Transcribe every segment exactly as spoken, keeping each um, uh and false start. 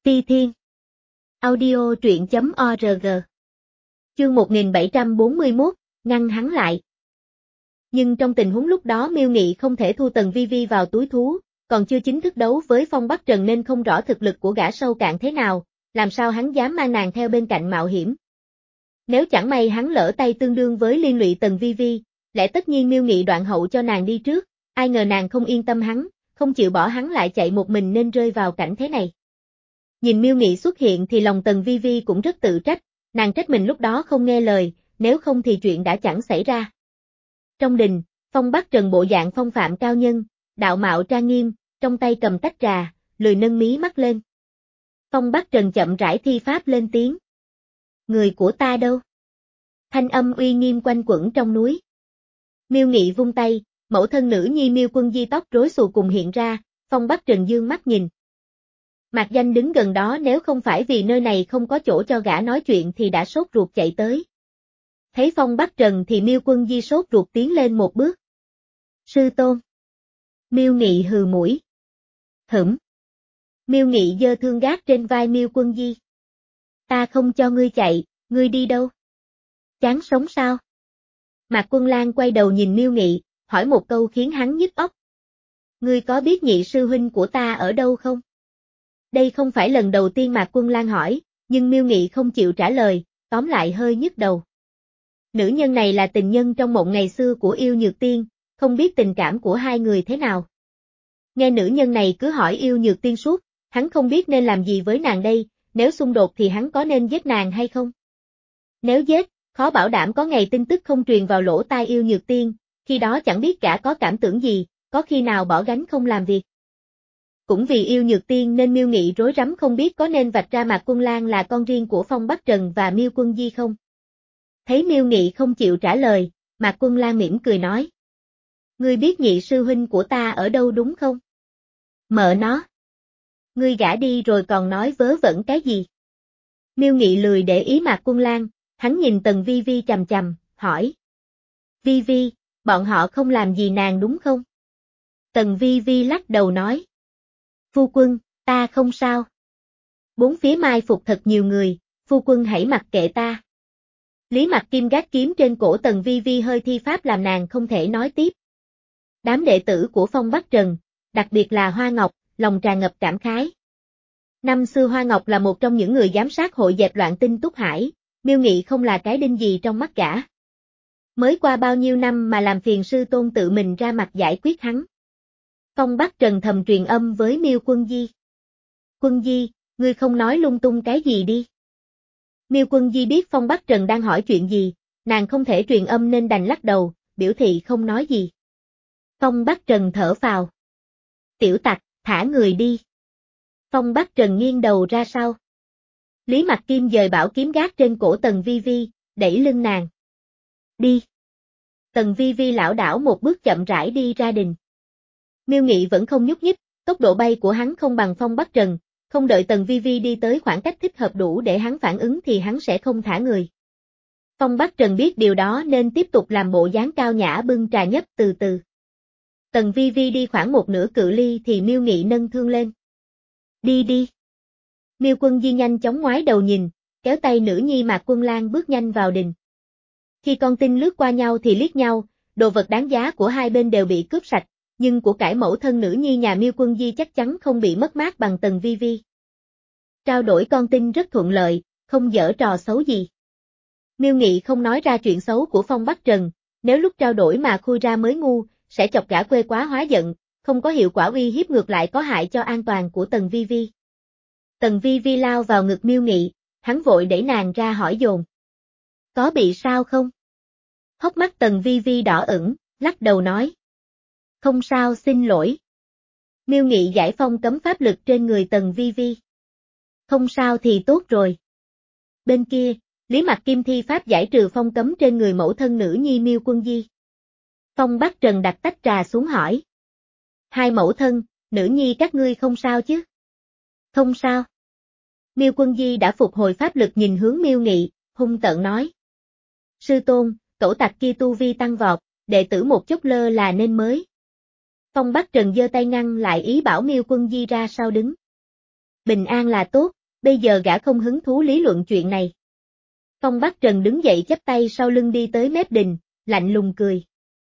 Ti Thiên. Audio truyện chấm org. Chương một nghìn bảy trăm bốn mươi mốt, ngăn hắn lại. Nhưng trong tình huống lúc đó Miêu Nghị không thể thu Tần Vi Vi vào túi thú, còn chưa chính thức đấu với Phong Bắc Trần nên không rõ thực lực của gã sâu cạn thế nào, làm sao hắn dám mang nàng theo bên cạnh mạo hiểm. Nếu chẳng may hắn lỡ tay tương đương với liên lụy Tần Vi Vi, lẽ tất nhiên Miêu Nghị đoạn hậu cho nàng đi trước, ai ngờ nàng không yên tâm hắn, không chịu bỏ hắn lại chạy một mình nên rơi vào cảnh thế này. Nhìn Miêu Nghị xuất hiện thì lòng Tần Vi Vi cũng rất tự trách, nàng trách mình lúc đó không nghe lời, nếu không thì chuyện đã chẳng xảy ra. Trong đình, Phong Bắc Trần bộ dạng phong phạm cao nhân, đạo mạo trang nghiêm, trong tay cầm tách trà, lười nâng mí mắt lên. Phong Bắc Trần chậm rãi thi pháp lên tiếng. Người của ta đâu? Thanh âm uy nghiêm quanh quẩn trong núi. Miêu Nghị vung tay, mẫu thân nữ nhi Miêu Quân Di tóc rối xù cùng hiện ra, Phong Bắc Trần dương mắt nhìn. Mạc Danh đứng gần đó, nếu không phải vì nơi này không có chỗ cho gã nói chuyện thì đã sốt ruột chạy tới. Thấy Phong Bắc Trần thì Miêu Quân Di sốt ruột tiến lên một bước. Sư tôn. Miêu Nghị hừ mũi. Hửm. Miêu Nghị giơ thương gác trên vai Miêu Quân Di. Ta không cho ngươi chạy, ngươi đi đâu? Chán sống sao? Mạc Quân Lang quay đầu nhìn Miêu Nghị, hỏi một câu khiến hắn nhức óc. Ngươi có biết nhị sư huynh của ta ở đâu không? Đây không phải lần đầu tiên Mạc Quân Lang hỏi, nhưng Miêu Nghị không chịu trả lời, tóm lại hơi nhức đầu. Nữ nhân này là tình nhân trong mộng ngày xưa của Yêu Nhược Tiên, không biết tình cảm của hai người thế nào. Nghe nữ nhân này cứ hỏi Yêu Nhược Tiên suốt, hắn không biết nên làm gì với nàng đây, nếu xung đột thì hắn có nên giết nàng hay không? Nếu giết, khó bảo đảm có ngày tin tức không truyền vào lỗ tai Yêu Nhược Tiên, khi đó chẳng biết gã có cảm tưởng gì, có khi nào bỏ gánh không làm việc. Cũng vì Yêu Nhược Tiên nên Miêu Nghị rối rắm không biết có nên vạch ra Mạc Quân Lang là con riêng của Phong Bắc Trần và Miêu Quân Di không. Thấy Miêu Nghị không chịu trả lời, Mạc Quân Lang mỉm cười nói. Ngươi biết nhị sư huynh của ta ở đâu đúng không? Mợ nó. Ngươi gả đi rồi còn nói vớ vẩn cái gì? Miêu Nghị lười để ý Mạc Quân Lang, hắn nhìn Tần Vi Vi chằm chằm, hỏi. Vi Vi, bọn họ không làm gì nàng đúng không? Tần Vi Vi lắc đầu nói. Phu quân, ta không sao. Bốn phía mai phục thật nhiều người, phu quân hãy mặc kệ ta. Lý Mặc Kim gác kiếm trên cổ Tần Vi Vi hơi thi pháp làm nàng không thể nói tiếp. Đám đệ tử của Phong Bắc Trần, đặc biệt là Hoa Ngọc, lòng tràn ngập cảm khái. Năm xưa Hoa Ngọc là một trong những người giám sát hội dẹp loạn Tinh Túc Hải, Miêu Nghị không là cái đinh gì trong mắt gã. Mới qua bao nhiêu năm mà làm phiền sư tôn tự mình ra mặt giải quyết hắn. Phong Bắc Trần thầm truyền âm với Miêu Quân Di. Quân Di, ngươi không nói lung tung cái gì đi. Miêu Quân Di biết Phong Bắc Trần đang hỏi chuyện gì, nàng không thể truyền âm nên đành lắc đầu, biểu thị không nói gì. Phong Bắc Trần thở phào. Tiểu tặc, thả người đi. Phong Bắc Trần nghiêng đầu ra sau. Lý Mặc Kim dời bảo kiếm gác trên cổ Tần Vi Vi, đẩy lưng nàng. Đi. Tần Vi Vi lảo đảo một bước chậm rãi đi ra đình. Miêu Nghị vẫn không nhúc nhích, tốc độ bay của hắn không bằng Phong Bắc Trần, không đợi Tần Vi Vi đi tới khoảng cách thích hợp đủ để hắn phản ứng thì hắn sẽ không thả người. Phong Bắc Trần biết điều đó nên tiếp tục làm bộ dáng cao nhã bưng trà nhấp từ từ. Tần Vi Vi đi khoảng một nửa cự ly thì Miêu Nghị nâng thương lên. Đi đi. Miêu Quân Di nhanh chóng ngoái đầu nhìn, kéo tay nữ nhi Mạc Quân Lang bước nhanh vào đình. Khi con tin lướt qua nhau thì liếc nhau, đồ vật đáng giá của hai bên đều bị cướp sạch, nhưng của cải mẫu thân nữ nhi nhà Miêu Quân Di chắc chắn không bị mất mát bằng Tần Vi Vi. Trao đổi con tin rất thuận lợi, không giở trò xấu gì. Miêu Nghị không nói ra chuyện xấu của Phong Bắc Trần, nếu lúc trao đổi mà khui ra mới ngu, sẽ chọc gã quê quá hóa giận, không có hiệu quả uy hiếp ngược lại có hại cho an toàn của Tần Vi Vi. Tần Vi Vi lao vào ngực Miêu Nghị, hắn vội đẩy nàng ra hỏi dồn. Có bị sao không? Hốc mắt Tần Vi Vi đỏ ửng, lắc đầu nói. Không sao, xin lỗi. Miêu Nghị giải phong cấm pháp lực trên người Tần Vi Vi. Không sao thì tốt rồi. Bên kia, Lý Mặc Kim thi pháp giải trừ phong cấm trên người mẫu thân nữ nhi Miêu Quân Di. Phong Bắc Trần đặt tách trà xuống hỏi. Hai mẫu thân, nữ nhi các ngươi không sao chứ? Không sao. Miêu Quân Di đã phục hồi pháp lực nhìn hướng Miêu Nghị, hung tợn nói. Sư tôn, cẩu tặc kia tu vi tăng vọt, đệ tử một chút lơ là nên mới. Phong Bắc Trần giơ tay ngăn lại ý bảo Miêu Quân Di ra sau đứng. Bình an là tốt, bây giờ gã không hứng thú lý luận chuyện này. Phong Bắc Trần đứng dậy chắp tay sau lưng đi tới mép đình, lạnh lùng cười.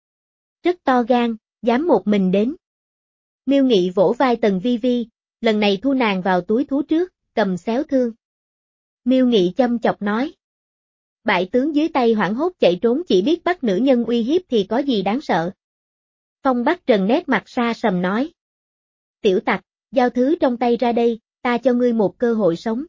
Rất to gan, dám một mình đến. Miêu Nghị vỗ vai Tần Vi Vi, lần này thu nàng vào túi thú trước, cầm xéo thương. Miêu Nghị châm chọc nói. Bại tướng dưới tay hoảng hốt chạy trốn chỉ biết bắt nữ nhân uy hiếp thì có gì đáng sợ. Phong Bắc Trần nét mặt xa sầm nói. Tiểu tặc, giao thứ trong tay ra đây, ta cho ngươi một cơ hội sống.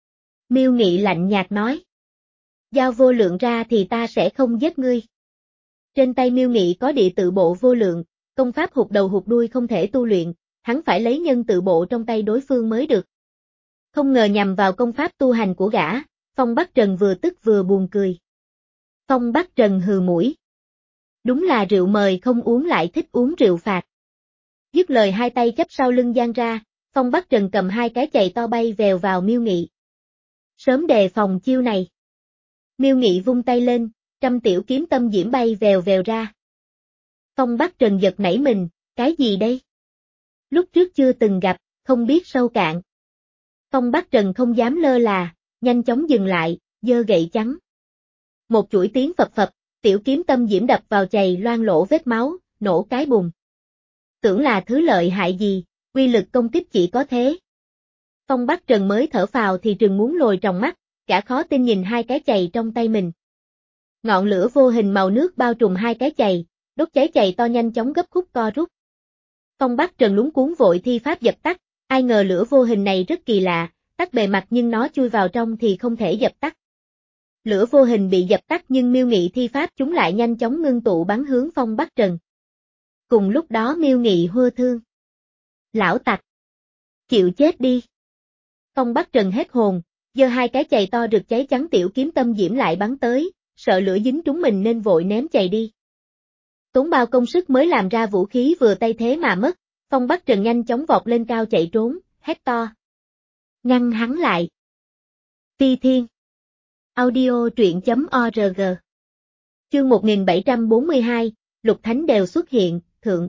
Miêu Nghị lạnh nhạt nói. Giao vô lượng ra thì ta sẽ không giết ngươi. Trên tay Miêu Nghị có địa tự bộ vô lượng, công pháp hụt đầu hụt đuôi không thể tu luyện, hắn phải lấy nhân tự bộ trong tay đối phương mới được. Không ngờ nhằm vào công pháp tu hành của gã, Phong Bắc Trần vừa tức vừa buồn cười. Phong Bắc Trần hừ mũi. Đúng là rượu mời không uống lại thích uống rượu phạt. Dứt lời hai tay chắp sau lưng giang ra, Phong Bắc Trần cầm hai cái chày to bay vèo vào Miêu Nghị. Sớm đề phòng chiêu này. Miêu Nghị vung tay lên, trăm tiểu kiếm tâm diễm bay vèo vèo ra. Phong Bắc Trần giật nảy mình, cái gì đây? Lúc trước chưa từng gặp, không biết sâu cạn. Phong Bắc Trần không dám lơ là, nhanh chóng dừng lại, giơ gậy trắng. Một chuỗi tiếng phập phập, tiểu kiếm tâm diễm đập vào chày loang lỗ vết máu, nổ cái bùng. Tưởng là thứ lợi hại gì, uy lực công kích chỉ có thế. Phong Bắc Trần mới thở phào thì trừng muốn lồi trong mắt, gã khó tin nhìn hai cái chày trong tay mình. Ngọn lửa vô hình màu nước bao trùm hai cái chày, đốt cháy chày to nhanh chóng gấp khúc co rút. Phong Bắc Trần lúng cuốn vội thi pháp dập tắt, ai ngờ lửa vô hình này rất kỳ lạ, tắt bề mặt nhưng nó chui vào trong thì không thể dập tắt. Lửa vô hình bị dập tắt nhưng Miêu Nghị thi pháp chúng lại nhanh chóng ngưng tụ bắn hướng Phong Bắc Trần. Cùng lúc đó Miêu Nghị hô thương. Lão tặc! Chịu chết đi! Phong Bắc Trần hết hồn, giơ hai cái chày to rực cháy trắng tiểu kiếm tâm diễm lại bắn tới, sợ lửa dính trúng mình nên vội ném chày đi. Tốn bao công sức mới làm ra vũ khí vừa tay thế mà mất, Phong Bắc Trần nhanh chóng vọt lên cao chạy trốn, hét to. Ngăn hắn lại. Phi Thiên. Audio truyện chấm org. Chương một nghìn bảy trăm bốn mươi hai, Lục Thánh đều xuất hiện, thượng.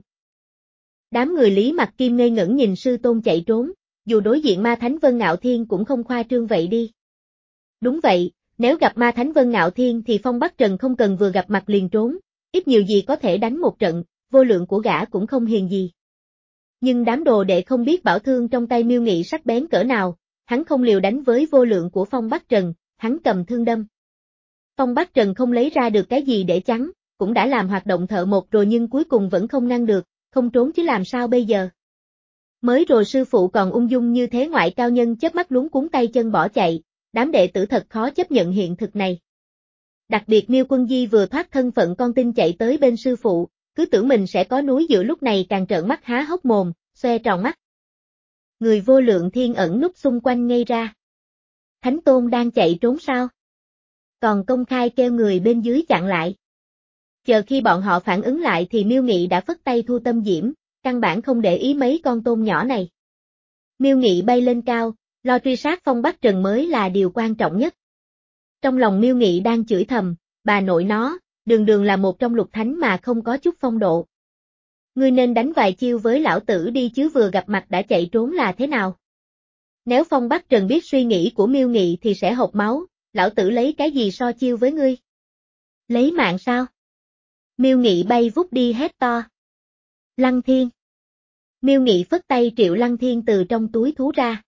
Đám người Lý Mặc Kim ngây ngẩn nhìn sư tôn chạy trốn, dù đối diện ma thánh Vân Ngạo Thiên cũng không khoa trương vậy đi. Đúng vậy, nếu gặp ma thánh Vân Ngạo Thiên thì Phong Bắc Trần không cần vừa gặp mặt liền trốn, ít nhiều gì có thể đánh một trận, vô lượng của gã cũng không hiền gì. Nhưng đám đồ đệ không biết bảo thương trong tay Miêu Nghị sắc bén cỡ nào, hắn không liều đánh với vô lượng của Phong Bắc Trần, hắn cầm thương đâm. Phong Bắc Trần không lấy ra được cái gì để chắn, cũng đã làm hoạt động thợ một rồi nhưng cuối cùng vẫn không ngăn được, không trốn chứ làm sao bây giờ. Mới rồi sư phụ còn ung dung như thế ngoại cao nhân chớp mắt luống cuống tay chân bỏ chạy, đám đệ tử thật khó chấp nhận hiện thực này. Đặc biệt Miêu Quân Di vừa thoát thân phận con tin chạy tới bên sư phụ, cứ tưởng mình sẽ có núi dựa lúc này càng trợn mắt há hốc mồm, xoe tròn mắt. Người vô lượng thiên ẩn núp xung quanh ngây ra. Thánh Tôn đang chạy trốn sao? Còn công khai kêu người bên dưới chặn lại. Chờ khi bọn họ phản ứng lại thì Miêu Nghị đã phất tay thu tâm diễm, căn bản không để ý mấy con tôm nhỏ này. Miêu Nghị bay lên cao, lo truy sát Phong Bắc Trần mới là điều quan trọng nhất. Trong lòng Miêu Nghị đang chửi thầm, bà nội nó, đường đường là một trong lục thánh mà không có chút phong độ. Ngươi nên đánh vài chiêu với lão tử đi chứ vừa gặp mặt đã chạy trốn là thế nào? Nếu Phong Bắc Trần biết suy nghĩ của Miêu Nghị thì sẽ hộc máu, lão tử lấy cái gì so chiêu với ngươi? Lấy mạng sao? Miêu Nghị bay vút đi hét to. Lăng Thiên. Miêu Nghị phất tay triệu Lăng Thiên từ trong túi thú ra.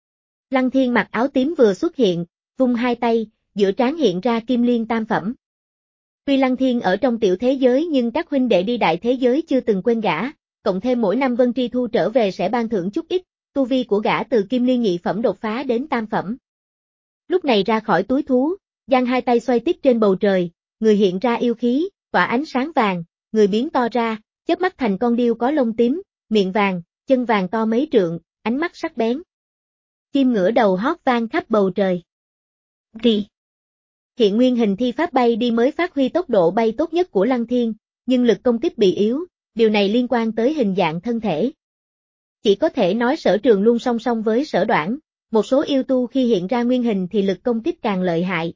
Lăng Thiên mặc áo tím vừa xuất hiện, vung hai tay, giữa trán hiện ra kim liên tam phẩm. Tuy Lăng Thiên ở trong tiểu thế giới nhưng các huynh đệ đi đại thế giới chưa từng quên gã, cộng thêm mỗi năm Vân Tri Thu trở về sẽ ban thưởng chút ít, tu vi của gã từ kim liên nhị phẩm đột phá đến tam phẩm. Lúc này ra khỏi túi thú, giang hai tay xoay tít trên bầu trời, người hiện ra yêu khí, tỏa ánh sáng vàng, người biến to ra, chớp mắt thành con điêu có lông tím, miệng vàng, chân vàng to mấy trượng, ánh mắt sắc bén. Chim ngửa đầu hót vang khắp bầu trời. Rì. Hiện nguyên hình thi pháp bay đi mới phát huy tốc độ bay tốt nhất của Lăng Thiên, nhưng lực công kích bị yếu, điều này liên quan tới hình dạng thân thể. Chỉ có thể nói Sở Trường luôn song song với Sở Đoản, một số yêu tu khi hiện ra nguyên hình thì lực công kích càng lợi hại.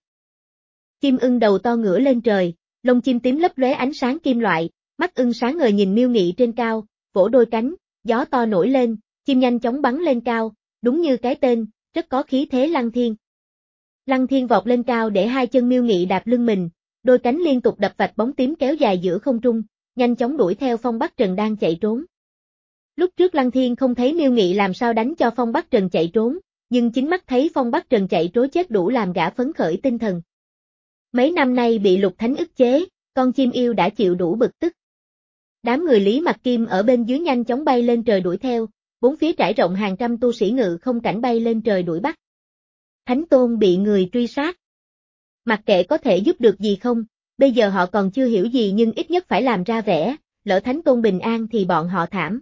Chim ưng đầu to ngửa lên trời, lông chim tím lấp lóe ánh sáng kim loại, mắt ưng sáng ngời nhìn Miêu Nghị trên cao, vỗ đôi cánh, gió to nổi lên, chim nhanh chóng bắn lên cao, đúng như cái tên, rất có khí thế Lăng Thiên. Lăng Thiên vọt lên cao để hai chân Miêu Nghị đạp lưng mình, đôi cánh liên tục đập vạch bóng tím kéo dài giữa không trung, nhanh chóng đuổi theo Phong Bắc Trần đang chạy trốn. Lúc trước Lăng Thiên không thấy Miêu Nghị làm sao đánh cho Phong Bắc Trần chạy trốn, nhưng chính mắt thấy Phong Bắc Trần chạy trối chết đủ làm gã phấn khởi tinh thần. Mấy năm nay bị Lục Thánh ức chế, con chim yêu đã chịu đủ bực tức. Đám người Lý Mặc Kim ở bên dưới nhanh chóng bay lên trời đuổi theo, bốn phía trải rộng hàng trăm tu sĩ ngự không cảnh bay lên trời đuổi bắt. Thánh Tôn bị người truy sát. Mặc kệ có thể giúp được gì không, bây giờ họ còn chưa hiểu gì nhưng ít nhất phải làm ra vẻ, lỡ Thánh Tôn bình an thì bọn họ thảm.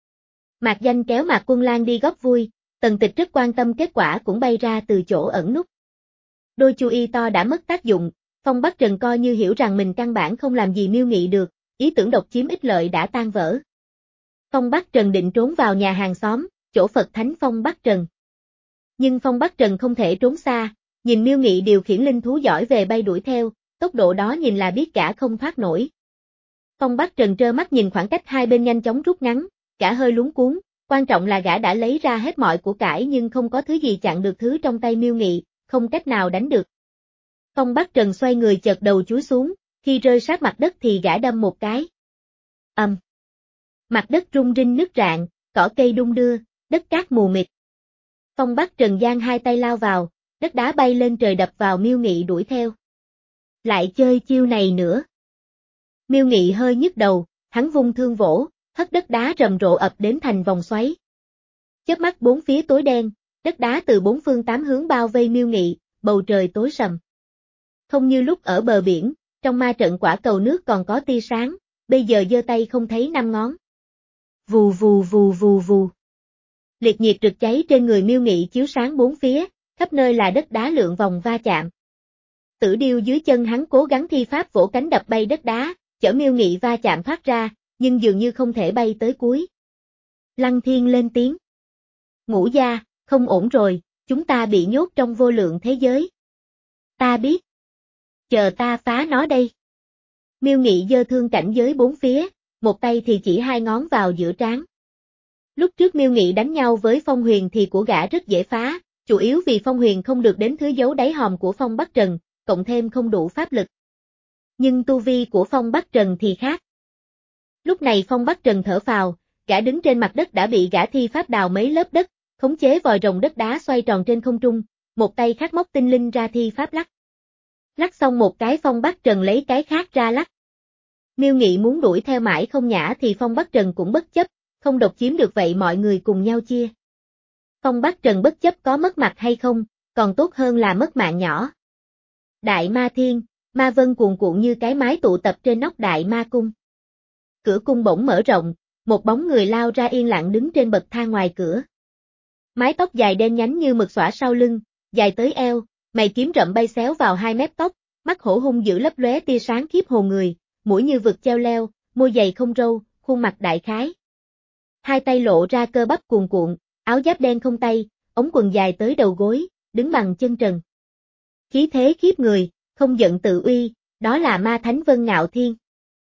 Mạc Danh kéo Mạc Quân Lan đi góp vui, Tần Tịch rất quan tâm kết quả cũng bay ra từ chỗ ẩn núp. Đôi chu y to đã mất tác dụng, Phong Bắc Trần coi như hiểu rằng mình căn bản không làm gì Miêu Nghị được, ý tưởng độc chiếm ích lợi đã tan vỡ. Phong Bắc Trần định trốn vào nhà hàng xóm, chỗ Phật Thánh Phong Bắc Trần. Nhưng Phong Bắc Trần không thể trốn xa, nhìn Miêu Nghị điều khiển linh thú giỏi về bay đuổi theo, tốc độ đó nhìn là biết cả không thoát nổi. Phong Bắc Trần trơ mắt nhìn khoảng cách hai bên nhanh chóng rút ngắn, cả hơi luống cuống, quan trọng là gã đã lấy ra hết mọi của cải nhưng không có thứ gì chặn được thứ trong tay Miêu Nghị, không cách nào đánh được. Phong Bắc Trần xoay người chợt đầu chúi xuống, khi rơi sát mặt đất thì gã đâm một cái. Ầm. Um. Mặt đất rung rinh nứt rạn, cỏ cây đung đưa, đất cát mù mịt. Phong Bắc Trần giang hai tay lao vào, đất đá bay lên trời đập vào Miêu Nghị đuổi theo. Lại chơi chiêu này nữa. Miêu Nghị hơi nhức đầu, hắn vung thương vỗ, hất đất đá rầm rộ ập đến thành vòng xoáy. Chớp mắt bốn phía tối đen, đất đá từ bốn phương tám hướng bao vây Miêu Nghị, bầu trời tối sầm. Không như lúc ở bờ biển, trong ma trận quả cầu nước còn có tia sáng, bây giờ giơ tay không thấy năm ngón. Vù vù vù vù vù. Liệt nhiệt rực cháy trên người Miêu Nghị chiếu sáng bốn phía, khắp nơi là đất đá lượn vòng va chạm. Tử điêu dưới chân hắn cố gắng thi pháp vỗ cánh đập bay đất đá, chở Miêu Nghị va chạm thoát ra, nhưng dường như không thể bay tới cuối. Lăng Thiên lên tiếng. Ngũ gia, không ổn rồi, chúng ta bị nhốt trong vô lượng thế giới. Ta biết. Chờ ta phá nó đây. Miêu Nghị giơ thương cảnh giới bốn phía, một tay thì chỉ hai ngón vào giữa trán. Lúc trước Miêu Nghị đánh nhau với Phong Huyền thì của gã rất dễ phá, chủ yếu vì Phong Huyền không được đến thứ giấu đáy hòm của Phong Bắc Trần, cộng thêm không đủ pháp lực. Nhưng tu vi của Phong Bắc Trần thì khác. Lúc này Phong Bắc Trần thở phào, gã đứng trên mặt đất đã bị gã thi pháp đào mấy lớp đất, khống chế vòi rồng đất đá xoay tròn trên không trung, một tay khác móc tinh linh ra thi pháp lắc. Lắc xong một cái Phong Bắc Trần lấy cái khác ra lắc. Miêu Nghị muốn đuổi theo mãi không nhả thì Phong Bắc Trần cũng bất chấp, không độc chiếm được vậy mọi người cùng nhau chia. Phong Bắc Trần bất chấp có mất mặt hay không, còn tốt hơn là mất mạng nhỏ. Đại Ma Thiên, ma vân cuồn cuộn như cái mái tụ tập trên nóc Đại Ma Cung. Cửa cung bỗng mở rộng, một bóng người lao ra yên lặng đứng trên bậc thang ngoài cửa. Mái tóc dài đen nhánh như mực xõa sau lưng, dài tới eo, mày kiếm rậm bay xéo vào hai mép tóc, mắt hổ hung dữ lấp lóe tia sáng khiếp hồn người, mũi như vực treo leo, môi dày không râu, khuôn mặt đại khái. Hai tay lộ ra cơ bắp cuồn cuộn, áo giáp đen không tay, ống quần dài tới đầu gối, đứng bằng chân trần. Khí thế khiếp người, không giận tự uy, đó là ma thánh Vân Ngạo Thiên.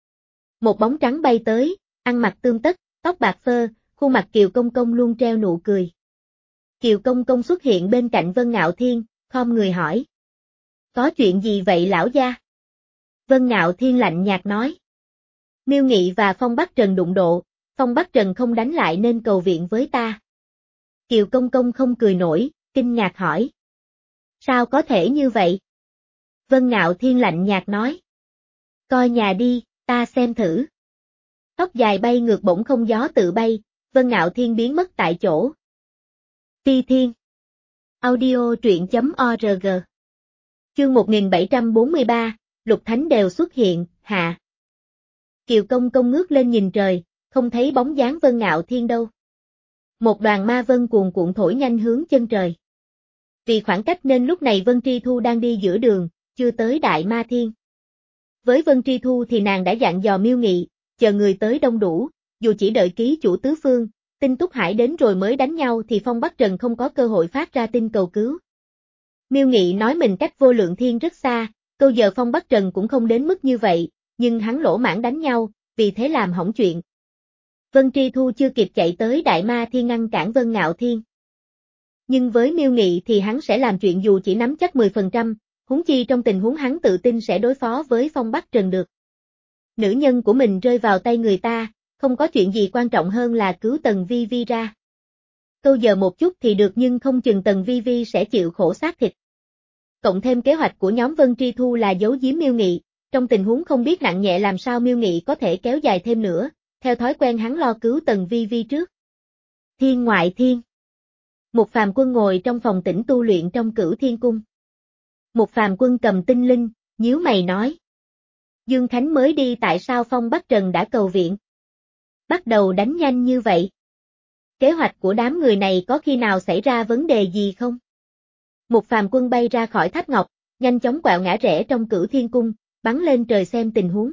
Một bóng trắng bay tới, ăn mặc tươm tất, tóc bạc phơ, khuôn mặt Kiều Công Công luôn treo nụ cười. Kiều Công Công xuất hiện bên cạnh Vân Ngạo Thiên, khom người hỏi. Có chuyện gì vậy lão gia? Vân Ngạo Thiên lạnh nhạt nói. Miêu Nghị và Phong Bắc Trần đụng độ, Phong Bắc Trần không đánh lại nên cầu viện với ta. Kiều Công Công không cười nổi, kinh ngạc hỏi. Sao có thể như vậy? Vân Ngạo Thiên lạnh nhạt nói. Coi nhà đi, ta xem thử. Tóc dài bay ngược bổng không gió tự bay, Vân Ngạo Thiên biến mất tại chỗ. Phi Thiên. Audio truyện chấm org. Chương một nghìn bảy trăm bốn mươi ba, Lục Thánh đều xuất hiện, hạ. Kiều Công Công ngước lên nhìn trời, không thấy bóng dáng Vân Ngạo Thiên đâu. Một đoàn ma vân cuồn cuộn thổi nhanh hướng chân trời. Vì khoảng cách nên lúc này Vân Tri Thu đang đi giữa đường, chưa tới Đại Ma Thiên. Với Vân Tri Thu thì nàng đã dặn dò Miêu Nghị, chờ người tới đông đủ, dù chỉ đợi ký chủ tứ phương, tin Túc Hải đến rồi mới đánh nhau thì Phong Bắc Trần không có cơ hội phát ra tin cầu cứu. Miêu Nghị nói mình cách vô lượng thiên rất xa, câu giờ Phong Bắc Trần cũng không đến mức như vậy, nhưng hắn lỗ mãng đánh nhau, vì thế làm hỏng chuyện. Vân Tri Thu chưa kịp chạy tới Đại Ma Thiên ngăn cản Vân Ngạo Thiên. Nhưng với Miêu Nghị thì hắn sẽ làm chuyện dù chỉ nắm chắc mười phần trăm, huống chi trong tình huống hắn tự tin sẽ đối phó với Phong Bắc Trần được. Nữ nhân của mình rơi vào tay người ta, không có chuyện gì quan trọng hơn là cứu Tần Vi Vi ra. Câu giờ một chút thì được nhưng không chừng Tần Vi Vi sẽ chịu khổ xác thịt. Cộng thêm kế hoạch của nhóm Vân Tri Thu là giấu giếm Miêu Nghị, trong tình huống không biết nặng nhẹ làm sao Miêu Nghị có thể kéo dài thêm nữa, theo thói quen hắn lo cứu Tần Vi Vi trước. Thiên ngoại thiên. Một phàm quân ngồi trong phòng tĩnh tu luyện trong Cửu Thiên Cung. Một phàm quân cầm tinh linh, nhíu mày nói. Dương Khánh mới đi tại sao Phong Bắc Trần đã cầu viện? Bắt đầu đánh nhanh như vậy. Kế hoạch của đám người này có khi nào xảy ra vấn đề gì không? Một phàm quân bay ra khỏi tháp ngọc, nhanh chóng quẹo ngã rẽ trong Cửu Thiên Cung, bắn lên trời xem tình huống.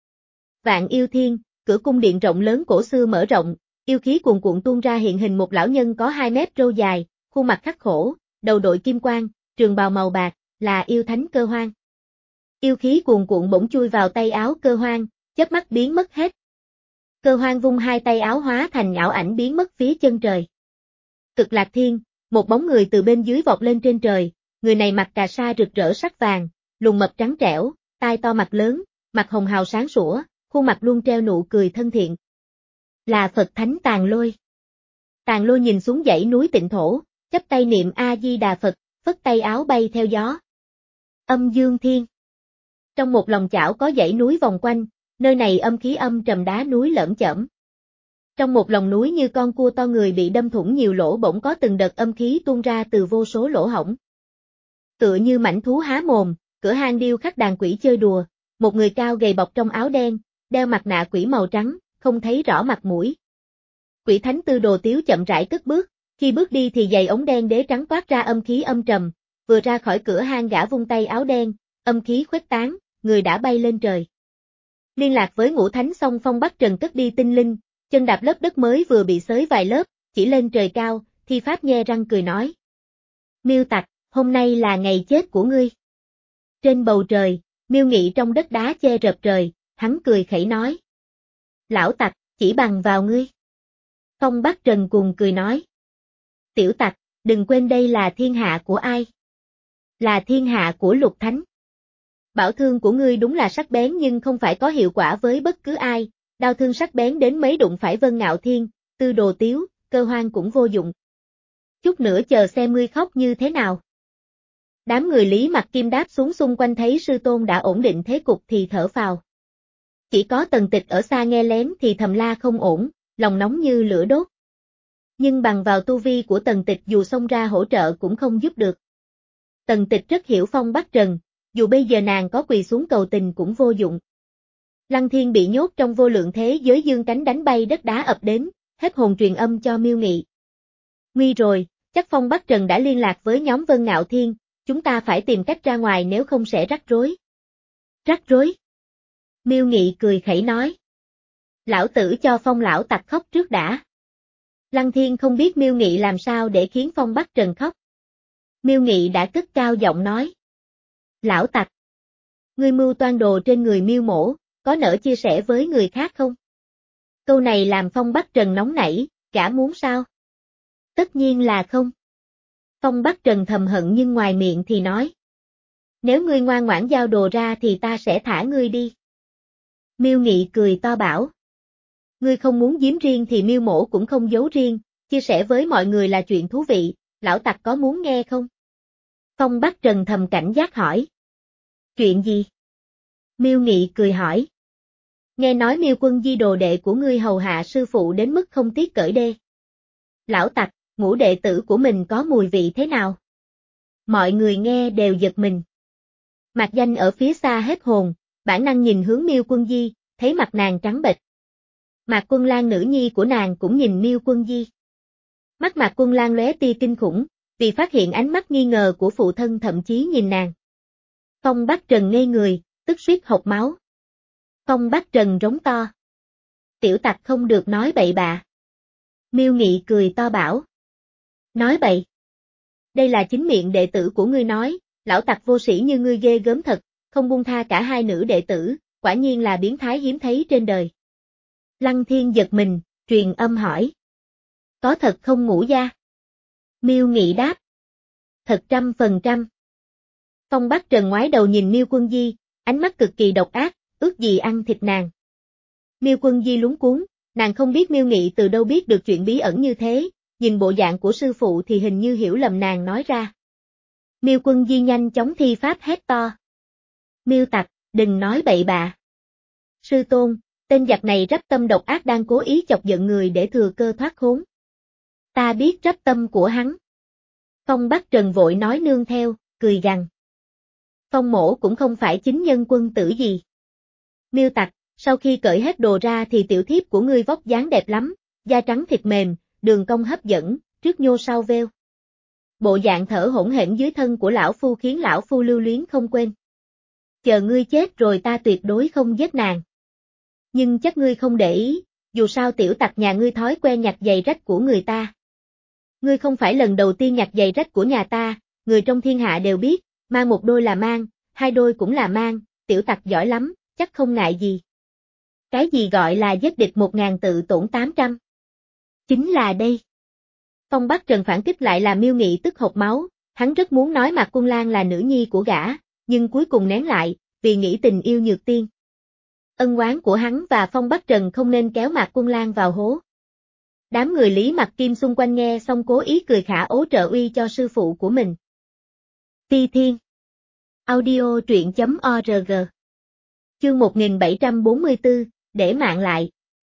Vạn yêu thiên, cửa cung điện rộng lớn cổ xưa mở rộng, yêu khí cuồn cuộn tuôn ra hiện hình một lão nhân có hai mét râu dài, khuôn mặt khắc khổ, đầu đội kim quang, trường bào màu bạc, là yêu thánh Cơ Hoang. Yêu khí cuồn cuộn bỗng chui vào tay áo Cơ Hoang, chớp mắt biến mất hết. Cơ Hoang vung hai tay áo hóa thành ảo ảnh biến mất phía chân trời. Cực Lạc Thiên, một bóng người từ bên dưới vọt lên trên trời, người này mặc cà sa rực rỡ sắc vàng, lùn mập trắng trẻo, tai to mặt lớn, mặt hồng hào sáng sủa, khuôn mặt luôn treo nụ cười thân thiện. Là Phật Thánh Tàng Lôi. Tàng Lôi nhìn xuống dãy núi Tịnh Thổ, chắp tay niệm A-di-đà Phật, phất tay áo bay theo gió. Âm Dương Thiên. Trong một lòng chảo có dãy núi vòng quanh, nơi này âm khí âm trầm đá núi lởm chởm. Trong một lòng núi như con cua to người bị đâm thủng nhiều lỗ bỗng có từng đợt âm khí tuôn ra từ vô số lỗ hổng. Tựa như mảnh thú há mồm, cửa hang điêu khắc đàn quỷ chơi đùa, một người cao gầy bọc trong áo đen, đeo mặt nạ quỷ màu trắng, không thấy rõ mặt mũi. Quỷ thánh Tư Đồ Tiếu chậm rãi cất bước, khi bước đi thì giày ống đen đế trắng toát ra âm khí âm trầm, vừa ra khỏi cửa hang gã vung tay áo đen, âm khí khuếch tán, người đã bay lên trời. Liên lạc với ngũ thánh xong Phong Bắc Trần cất đi tinh linh, chân đạp lớp đất mới vừa bị xới vài lớp, chỉ lên trời cao, thi pháp nhe răng cười nói. Miêu Tặc, hôm nay là ngày chết của ngươi. Trên bầu trời, Miêu Nghị trong đất đá che rợp trời, hắn cười khẩy nói. Lão Tặc, chỉ bằng vào ngươi. Phong Bắc Trần cùng cười nói. Tiểu Tặc, đừng quên đây là thiên hạ của ai? Là thiên hạ của Lục Thánh. Bảo thương của ngươi đúng là sắc bén nhưng không phải có hiệu quả với bất cứ ai, đao thương sắc bén đến mấy đụng phải Vân Ngạo Thiên, Tư Đồ Tiếu, Cơ Hoang cũng vô dụng. Chút nữa chờ xem ngươi khóc như thế nào. Đám người Lý Mặc Kim đáp xuống xung quanh thấy sư tôn đã ổn định thế cục thì thở phào. Chỉ có Tần Tịch ở xa nghe lén thì thầm la không ổn, lòng nóng như lửa đốt. Nhưng bằng vào tu vi của Tần Tịch dù xông ra hỗ trợ cũng không giúp được. Tần Tịch rất hiểu Phong Bắc Trần, dù bây giờ nàng có quỳ xuống cầu tình cũng vô dụng. Lăng Thiên bị nhốt trong vô lượng thế giới dương cánh đánh bay đất đá ập đến, hết hồn truyền âm cho Miêu Nghị. Nguy rồi, chắc Phong Bắc Trần đã liên lạc với nhóm Vân Ngạo Thiên, chúng ta phải tìm cách ra ngoài nếu không sẽ rắc rối. Rắc rối? Miêu Nghị cười khẩy nói. Lão tử cho Phong lão tặc khóc trước đã. Lăng Thiên không biết Miêu Nghị làm sao để khiến Phong Bắc Trần khóc. Miêu Nghị đã cất cao giọng nói. Lão tặc. Ngươi mưu toan đồ trên người Miêu Mổ, có nỡ chia sẻ với người khác không? Câu này làm Phong Bắc Trần nóng nảy, gã muốn sao? Tất nhiên là không. Phong Bắc Trần thầm hận nhưng ngoài miệng thì nói. Nếu ngươi ngoan ngoãn giao đồ ra thì ta sẽ thả ngươi đi. Miêu Nghị cười to bảo. Ngươi không muốn giếm riêng thì Miêu Mổ cũng không giấu riêng, chia sẻ với mọi người là chuyện thú vị, lão tặc có muốn nghe không? Phong Bắc Trần thầm cảnh giác hỏi. Chuyện gì? Miêu Nghị cười hỏi. Nghe nói Miêu Quân Di đồ đệ của ngươi hầu hạ sư phụ đến mức không tiếc cởi đê. Lão tặc, ngũ đệ tử của mình có mùi vị thế nào? Mọi người nghe đều giật mình. Mạc Danh ở phía xa hết hồn, bản năng nhìn hướng Miêu Quân Di, thấy mặt nàng trắng bệch. Mạc Quân Lan nữ nhi của nàng cũng nhìn Miêu Quân Di. Mắt Mạc Quân Lan lóe tia kinh khủng, vì phát hiện ánh mắt nghi ngờ của phụ thân thậm chí nhìn nàng. Phong Bắc Trần ngây người, tức suýt hộc máu. Phong Bắc Trần rống to. Tiểu tặc không được nói bậy bạ. Miêu Nghị cười to bảo. Nói bậy. Đây là chính miệng đệ tử của ngươi nói, lão tặc vô sĩ như ngươi ghê gớm thật, không buông tha cả hai nữ đệ tử, quả nhiên là biến thái hiếm thấy trên đời. Lăng Thiên giật mình, truyền âm hỏi. Có thật không Ngũ gia? Miêu Nghị đáp. Thật trăm phần trăm. Phong Bắc Trần ngoái đầu nhìn Miêu Quân Di, ánh mắt cực kỳ độc ác, ước gì ăn thịt nàng. Miêu Quân Di lúng cuống, nàng không biết Miêu Nghị từ đâu biết được chuyện bí ẩn như thế, nhìn bộ dạng của sư phụ thì hình như hiểu lầm nàng nói ra. Miêu Quân Di nhanh chóng thi pháp hét to. Miêu tặc, đừng nói bậy bạ. Sư tôn, tên giặc này rắp tâm độc ác đang cố ý chọc giận người để thừa cơ thoát khốn. Ta biết rắp tâm của hắn. Phong Bắc Trần vội nói nương theo, cười gằn. Phong mổ cũng không phải chính nhân quân tử gì. Miêu tặc, sau khi cởi hết đồ ra thì tiểu thiếp của ngươi vóc dáng đẹp lắm, da trắng thịt mềm, đường cong hấp dẫn, trước nhô sau veo. Bộ dạng thở hổn hển dưới thân của lão phu khiến lão phu lưu luyến không quên. Chờ ngươi chết rồi ta tuyệt đối không giết nàng. Nhưng chắc ngươi không để ý, dù sao tiểu tặc nhà ngươi thói quen nhặt giày rách của người ta. Ngươi không phải lần đầu tiên nhặt giày rách của nhà ta, người trong thiên hạ đều biết, mang một đôi là mang, hai đôi cũng là mang, tiểu tặc giỏi lắm, chắc không ngại gì. Cái gì gọi là giết địch một ngàn tự tổn tám trăm? Chính là đây. Phong Bắc Trần phản kích lại làm Miêu Nghị tức hộc máu, hắn rất muốn nói Mạc Quân Lan là nữ nhi của gã, nhưng cuối cùng nén lại, vì nghĩ tình yêu nhược tiên. Ân oán của hắn và Phong Bắc Trần không nên kéo Mạc Quân Lan vào hố. Đám người Lý Mặc Kim xung quanh nghe xong cố ý cười khả ố trợ uy cho sư phụ của mình. Ti Thiên. Audio truyện chấm org. Chương một nghìn bảy trăm bốn mươi tư, để mạng lại.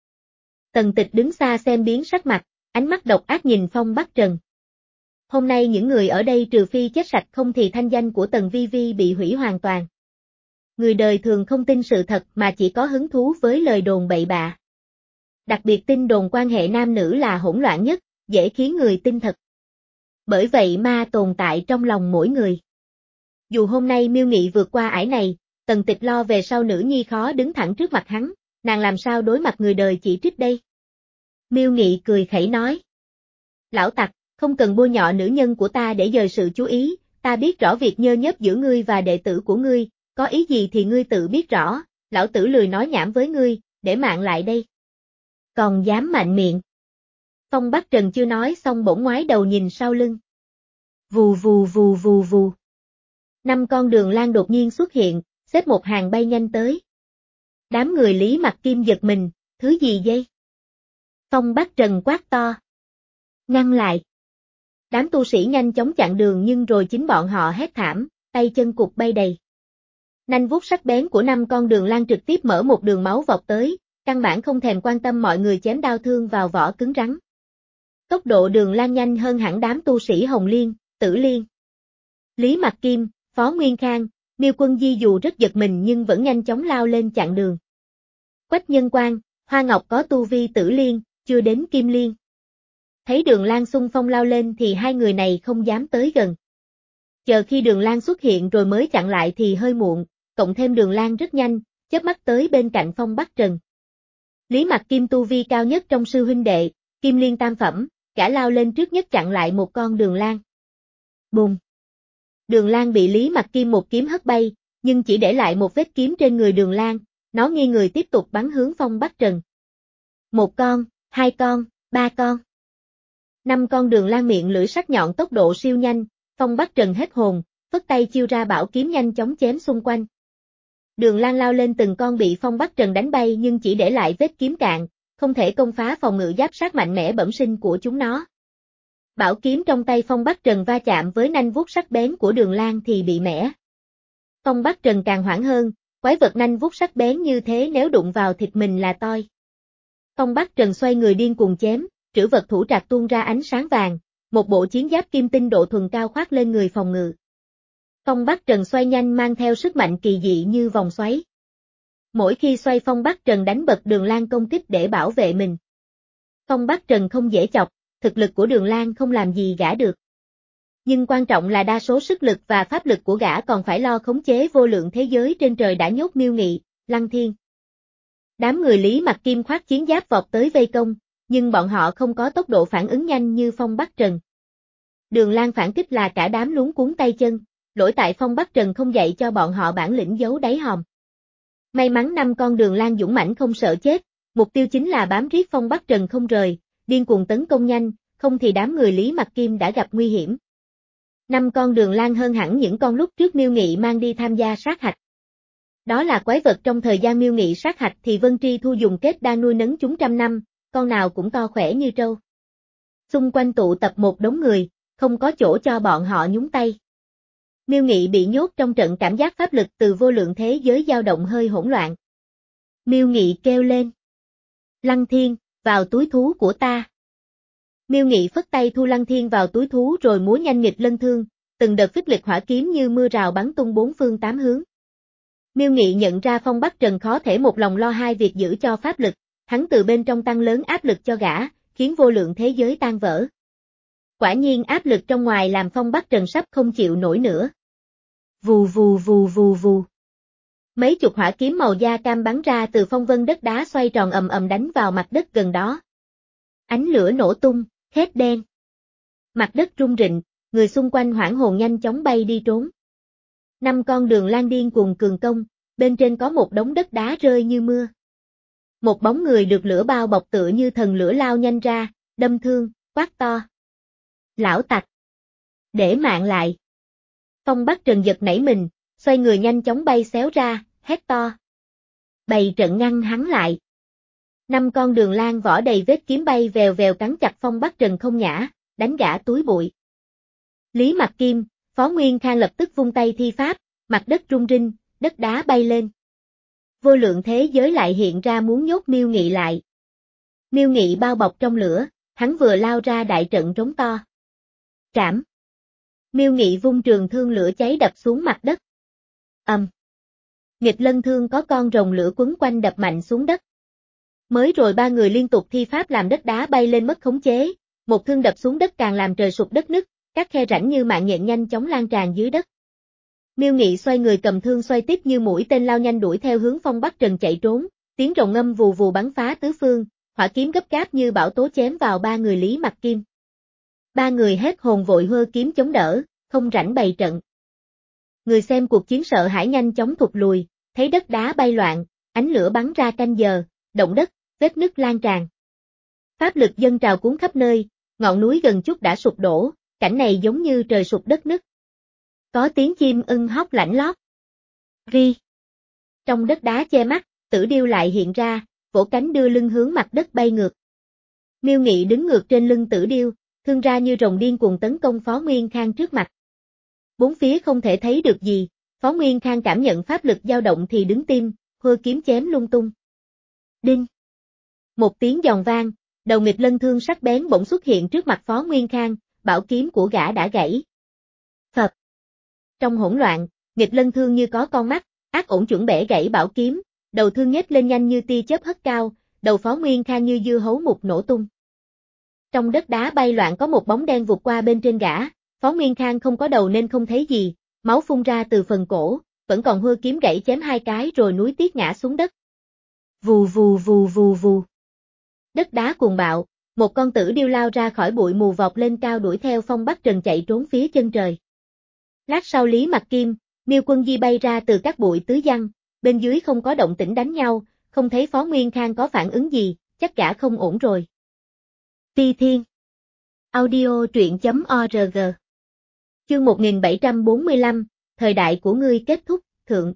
Tần Tịch đứng xa xem biến sắc mặt, ánh mắt độc ác nhìn Phong Bắc Trần. Hôm nay những người ở đây trừ phi chết sạch không thì thanh danh của Tần Vi Vi bị hủy hoàn toàn. Người đời thường không tin sự thật mà chỉ có hứng thú với lời đồn bậy bạ. Đặc biệt tin đồn quan hệ nam nữ là hỗn loạn nhất, dễ khiến người tin thật. Bởi vậy ma tồn tại trong lòng mỗi người. Dù hôm nay Miêu Nghị vượt qua ải này, Tần Tịch lo về sau nữ nhi khó đứng thẳng trước mặt hắn, nàng làm sao đối mặt người đời chỉ trích đây. Miêu Nghị cười khẩy nói. Lão tặc, không cần bôi nhọ nữ nhân của ta để dời sự chú ý, ta biết rõ việc nhơ nhớp giữa ngươi và đệ tử của ngươi, có ý gì thì ngươi tự biết rõ, lão tử lười nói nhảm với ngươi, để mạng lại đây. Còn dám mạnh miệng. Phong Bắc Trần chưa nói xong bỗng ngoái đầu nhìn sau lưng. Vù vù vù vù vù. Năm con đường lang đột nhiên xuất hiện, xếp một hàng bay nhanh tới. Đám người Lý Mặc Kim giật mình, thứ gì vậy? Phong Bắc Trần quát to. Ngăn lại. Đám tu sĩ nhanh chóng chặn đường nhưng rồi chính bọn họ hét thảm, tay chân cụt bay đầy. Nanh vuốt sắc bén của năm con đường lang trực tiếp mở một đường máu vọt tới, căn bản không thèm quan tâm mọi người chém đau thương vào vỏ cứng rắn. Tốc độ đường lang nhanh hơn hẳn đám tu sĩ Hồng Liên, Tử Liên. Lý Mặc Kim, Phó Nguyên Khang, Miêu Quân Di dù rất giật mình nhưng vẫn nhanh chóng lao lên chặn đường. Quách Nhân Quang, Hoa Ngọc có tu vi Tử Liên, chưa đến Kim Liên. Thấy Đường Lan xung phong lao lên thì hai người này không dám tới gần. Chờ khi Đường Lan xuất hiện rồi mới chặn lại thì hơi muộn, cộng thêm Đường Lan rất nhanh, chớp mắt tới bên cạnh Phong Bắc Trần. Lý Mặc Kim tu vi cao nhất trong sư huynh đệ, Kim Liên tam phẩm, cả lao lên trước nhất chặn lại một con Đường Lan. Bùng! Đường Lan bị Lý Mặc Kim một kiếm hất bay, nhưng chỉ để lại một vết kiếm trên người Đường Lan, nó nghi người tiếp tục bắn hướng Phong Bắc Trần. Một con, hai con, ba con. Năm con Đường Lan miệng lưỡi sắc nhọn tốc độ siêu nhanh, Phong Bắc Trần hết hồn, phất tay chiêu ra bảo kiếm nhanh chóng chém xung quanh. Đường Lan lao lên từng con bị Phong Bắc Trần đánh bay nhưng chỉ để lại vết kiếm cạn, không thể công phá phòng ngự giáp sát mạnh mẽ bẩm sinh của chúng nó. Bảo kiếm trong tay Phong Bắc Trần va chạm với nanh vuốt sắc bén của Đường Lan thì bị mẻ. Phong Bắc Trần càng hoảng hơn, quái vật nanh vuốt sắc bén như thế nếu đụng vào thịt mình là toi. Phong Bắc Trần xoay người điên cuồng chém, trữ vật thủ trạc tuôn ra ánh sáng vàng, một bộ chiến giáp kim tinh độ thuần cao khoác lên người phòng ngự. Phong Bắc Trần xoay nhanh mang theo sức mạnh kỳ dị như vòng xoáy. Mỗi khi xoay Phong Bắc Trần đánh bật Đường Lan công kích để bảo vệ mình. Phong Bắc Trần không dễ chọc, thực lực của Đường Lan không làm gì gã được. Nhưng quan trọng là đa số sức lực và pháp lực của gã còn phải lo khống chế vô lượng thế giới trên trời đã nhốt Miêu Nghị, Lăng Thiên. Đám người Lý Mặc Kim khoác chiến giáp vọt tới vây công, nhưng bọn họ không có tốc độ phản ứng nhanh như Phong Bắc Trần. Đường Lan phản kích là cả đám luống cuống tay chân, lỗi tại Phong Bắc Trần không dạy cho bọn họ bản lĩnh giấu đáy hòm. May mắn năm con Đường Lan dũng mãnh không sợ chết, mục tiêu chính là bám riết Phong Bắc Trần không rời, điên cuồng tấn công nhanh, không thì đám người Lý Mặc Kim đã gặp nguy hiểm. Năm con đường lang hơn hẳn những con lúc trước Miêu Nghị mang đi tham gia sát hạch. Đó là quái vật trong thời gian Miêu Nghị sát hạch thì Vân Tri Thu dùng kết đan nuôi nấng chúng trăm năm, con nào cũng to khỏe như trâu. Xung quanh tụ tập một đống người, không có chỗ cho bọn họ nhúng tay. Miêu Nghị bị nhốt trong trận cảm giác pháp lực từ vô lượng thế giới dao động hơi hỗn loạn. Miêu Nghị kêu lên. Lăng Thiên, vào túi thú của ta. Miêu Nghị phất tay thu Lăng Thiên vào túi thú rồi múa nhanh nghịch lân thương, từng đợt phích lịch hỏa kiếm như mưa rào bắn tung bốn phương tám hướng. Miêu Nghị nhận ra Phong Bắc Trần khó thể một lòng lo hai việc giữ cho pháp lực, hắn từ bên trong tăng lớn áp lực cho gã, khiến vô lượng thế giới tan vỡ. Quả nhiên áp lực trong ngoài làm Phong Bắc Trần sắp không chịu nổi nữa. Vù vù vù vù vù. Mấy chục hỏa kiếm màu da cam bắn ra từ phong vân đất đá xoay tròn ầm ầm đánh vào mặt đất gần đó. Ánh lửa nổ tung, khét đen. Mặt đất rung rịnh, người xung quanh hoảng hồn nhanh chóng bay đi trốn. Năm con đường lang điên cuồng cường công, bên trên có một đống đất đá rơi như mưa. Một bóng người được lửa bao bọc tựa như thần lửa lao nhanh ra, đâm thương, quát to. Lão tặc! Để mạng lại! Phong Bắc Trần giật nảy mình, xoay người nhanh chóng bay xéo ra, hét to. Bày trận ngăn hắn lại. Năm con đường lang vỏ đầy vết kiếm bay vèo vèo cắn chặt Phong Bắc Trần không nhã, đánh gã túi bụi. Lý Mặc Kim, Phó Nguyên Khang lập tức vung tay thi pháp, mặt đất rung rinh, đất đá bay lên. Vô lượng thế giới lại hiện ra muốn nhốt Miêu Nghị lại. Miêu Nghị bao bọc trong lửa, hắn vừa lao ra đại trận trống to. Trảm. Miêu Nghị vung trường thương lửa cháy đập xuống mặt đất. Ầm. Um. Nghịch lân thương có con rồng lửa quấn quanh đập mạnh xuống đất. Mới rồi ba người liên tục thi pháp làm đất đá bay lên mất khống chế, một thương đập xuống đất càng làm trời sụp đất nứt, các khe rãnh như mạng nhện nhanh chóng lan tràn dưới đất. Miêu Nghị xoay người cầm thương xoay tiếp như mũi tên lao nhanh đuổi theo hướng Phong Bắc Trần chạy trốn, tiếng rồng ngâm vù vù bắn phá tứ phương, hỏa kiếm gấp gáp như bão tố chém vào ba người Lý Mặc Kim. Ba người hét hồn vội hơ kiếm chống đỡ, không rảnh bày trận. Người xem cuộc chiến sợ hãi nhanh chóng thụt lùi, thấy đất đá bay loạn, ánh lửa bắn ra canh giờ, động đất, vết nứt lan tràn. Pháp lực dâng trào cuốn khắp nơi, ngọn núi gần chút đã sụp đổ, cảnh này giống như trời sụp đất nứt. Có tiếng chim ưng hót lảnh lót. Ri. Trong đất đá che mắt, Tử Điêu lại hiện ra, vỗ cánh đưa lưng hướng mặt đất bay ngược. Miêu Nghị đứng ngược trên lưng Tử Điêu, thương ra như rồng điên cuồng tấn công Phó Nguyên Khang trước mặt. Bốn phía không thể thấy được gì, Phó Nguyên Khang cảm nhận pháp lực dao động thì đứng tim, hơ kiếm chém lung tung. Đinh. Một tiếng giòn vang, đầu nghịch lân thương sắc bén bỗng xuất hiện trước mặt Phó Nguyên Khang, bảo kiếm của gã đã gãy. Phập. Trong hỗn loạn, nghịch lân thương như có con mắt, ác ổn chuẩn bẻ gãy bảo kiếm, đầu thương nhếch lên nhanh như tia chớp hất cao, đầu Phó Nguyên Khang như dưa hấu mục nổ tung. Trong đất đá bay loạn có một bóng đen vụt qua bên trên gã, Phó Nguyên Khang không có đầu nên không thấy gì, máu phun ra từ phần cổ, vẫn còn hơ kiếm gãy chém hai cái rồi núi tiếc ngã xuống đất. Vù vù vù vù vù. Đất đá cuồng bạo, một con Tử Điêu lao ra khỏi bụi mù vọt lên cao đuổi theo Phong Bắc Trần chạy trốn phía chân trời. Lát sau Lý Mặc Kim, Miêu Quân Di bay ra từ các bụi tứ giăng, bên dưới không có động tĩnh đánh nhau, không thấy Phó Nguyên Khang có phản ứng gì, chắc gã không ổn rồi. Ti Thiên. Audio truyện chấm org. Chương một nghìn bảy trăm bốn mươi lăm, thời đại của ngươi kết thúc, thượng.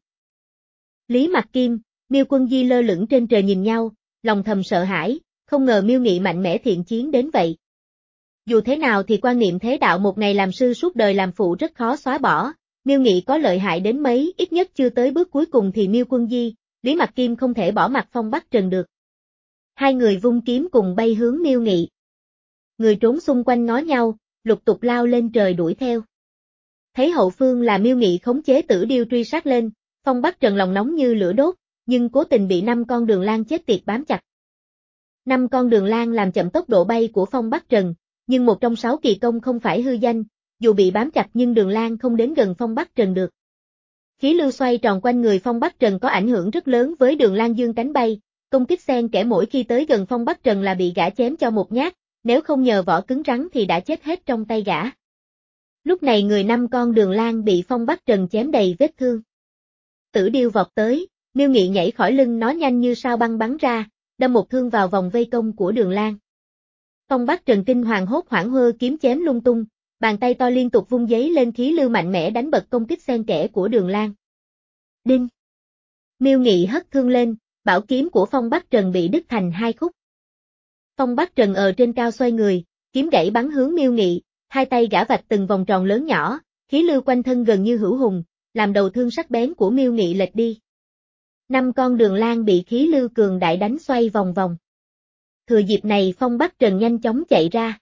Lý Mặc Kim, Miêu Quân Di lơ lửng trên trời nhìn nhau, lòng thầm sợ hãi, không ngờ Miêu Nghị mạnh mẽ thiện chiến đến vậy. Dù thế nào thì quan niệm thế đạo một ngày làm sư suốt đời làm phụ rất khó xóa bỏ, Miêu Nghị có lợi hại đến mấy ít nhất chưa tới bước cuối cùng thì Miêu Quân Di, Lý Mặc Kim không thể bỏ mặt Phong Bắc Trần được. Hai người vung kiếm cùng bay hướng Miêu Nghị. Người trốn xung quanh ngó nhau, lục tục lao lên trời đuổi theo. Thấy hậu phương là Miêu Nghị khống chế Tử Điêu truy sát lên, Phong Bắc Trần lòng nóng như lửa đốt, nhưng cố tình bị năm con đường lang chết tiệt bám chặt. Năm con đường lang làm chậm tốc độ bay của Phong Bắc Trần, nhưng một trong sáu kỳ công không phải hư danh, dù bị bám chặt nhưng đường lang không đến gần Phong Bắc Trần được. Khí lưu xoay tròn quanh người Phong Bắc Trần có ảnh hưởng rất lớn với đường lang dương cánh bay, công kích xen kẽ mỗi khi tới gần Phong Bắc Trần là bị gã chém cho một nhát, nếu không nhờ vỏ cứng rắn thì đã chết hết trong tay gã. Lúc này người năm con đường lang bị Phong Bắc Trần chém đầy vết thương. Tử Điêu vọt tới, Miêu Nghị nhảy khỏi lưng nó nhanh như sao băng bắn ra, đâm một thương vào vòng vây công của đường lang. Phong Bắc Trần kinh hoàng hốt hoảng hơ kiếm chém lung tung, bàn tay to liên tục vung giấy lên khí lưu mạnh mẽ đánh bật công kích xen kẽ của Đường Lan. Đinh! Miêu Nghị hất thương lên, bảo kiếm của Phong Bắc Trần bị đứt thành hai khúc. Phong Bắc Trần ở trên cao xoay người, kiếm gãy bắn hướng Miêu Nghị, hai tay gã vạch từng vòng tròn lớn nhỏ, khí lưu quanh thân gần như hữu hùng, làm đầu thương sắc bén của Miêu Nghị lệch đi. Năm con Đường Lan bị khí lưu cường đại đánh xoay vòng vòng. Thừa dịp này Phong Bắc Trần nhanh chóng chạy ra.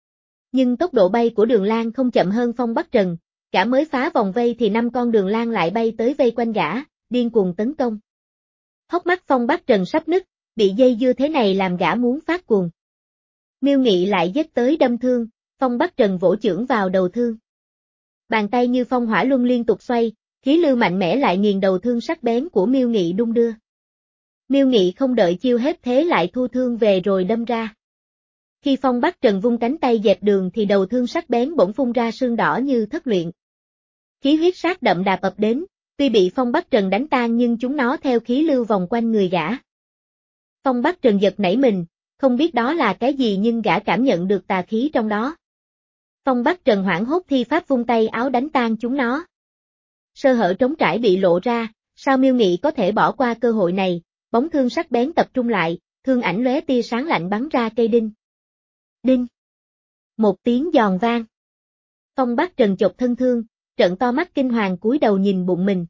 Nhưng tốc độ bay của Đường Lan không chậm hơn Phong Bắc Trần, gã mới phá vòng vây thì năm con Đường Lan lại bay tới vây quanh gã, điên cuồng tấn công. Hốc mắt Phong Bắc Trần sắp nứt, bị dây dưa thế này làm gã muốn phát cuồng. Miêu Nghị lại giết tới đâm thương, Phong Bắc Trần vỗ chưởng vào đầu thương. Bàn tay như phong hỏa luân liên tục xoay, khí lưu mạnh mẽ lại nghiền đầu thương sắc bén của Miêu Nghị đung đưa. Miêu Nghị không đợi chiêu hết thế lại thu thương về rồi đâm ra. Khi Phong Bắc Trần vung cánh tay dẹp đường thì đầu thương sắc bén bỗng phun ra sương đỏ như thất luyện. Khí huyết sát đậm đạp ập đến, tuy bị Phong Bắc Trần đánh tan nhưng chúng nó theo khí lưu vòng quanh người gã. Phong Bắc Trần giật nảy mình, không biết đó là cái gì nhưng gã cảm nhận được tà khí trong đó. Phong Bắc Trần hoảng hốt thi pháp vung tay áo đánh tan chúng nó. Sơ hở trống trải bị lộ ra, sao Miêu Nghị có thể bỏ qua cơ hội này, bóng thương sắc bén tập trung lại, thương ảnh lóe tia sáng lạnh bắn ra cây đinh. Đinh! Một tiếng giòn vang. Phong Bắc Trần chộp thân thương, trợn to mắt kinh hoàng cúi đầu nhìn bụng mình.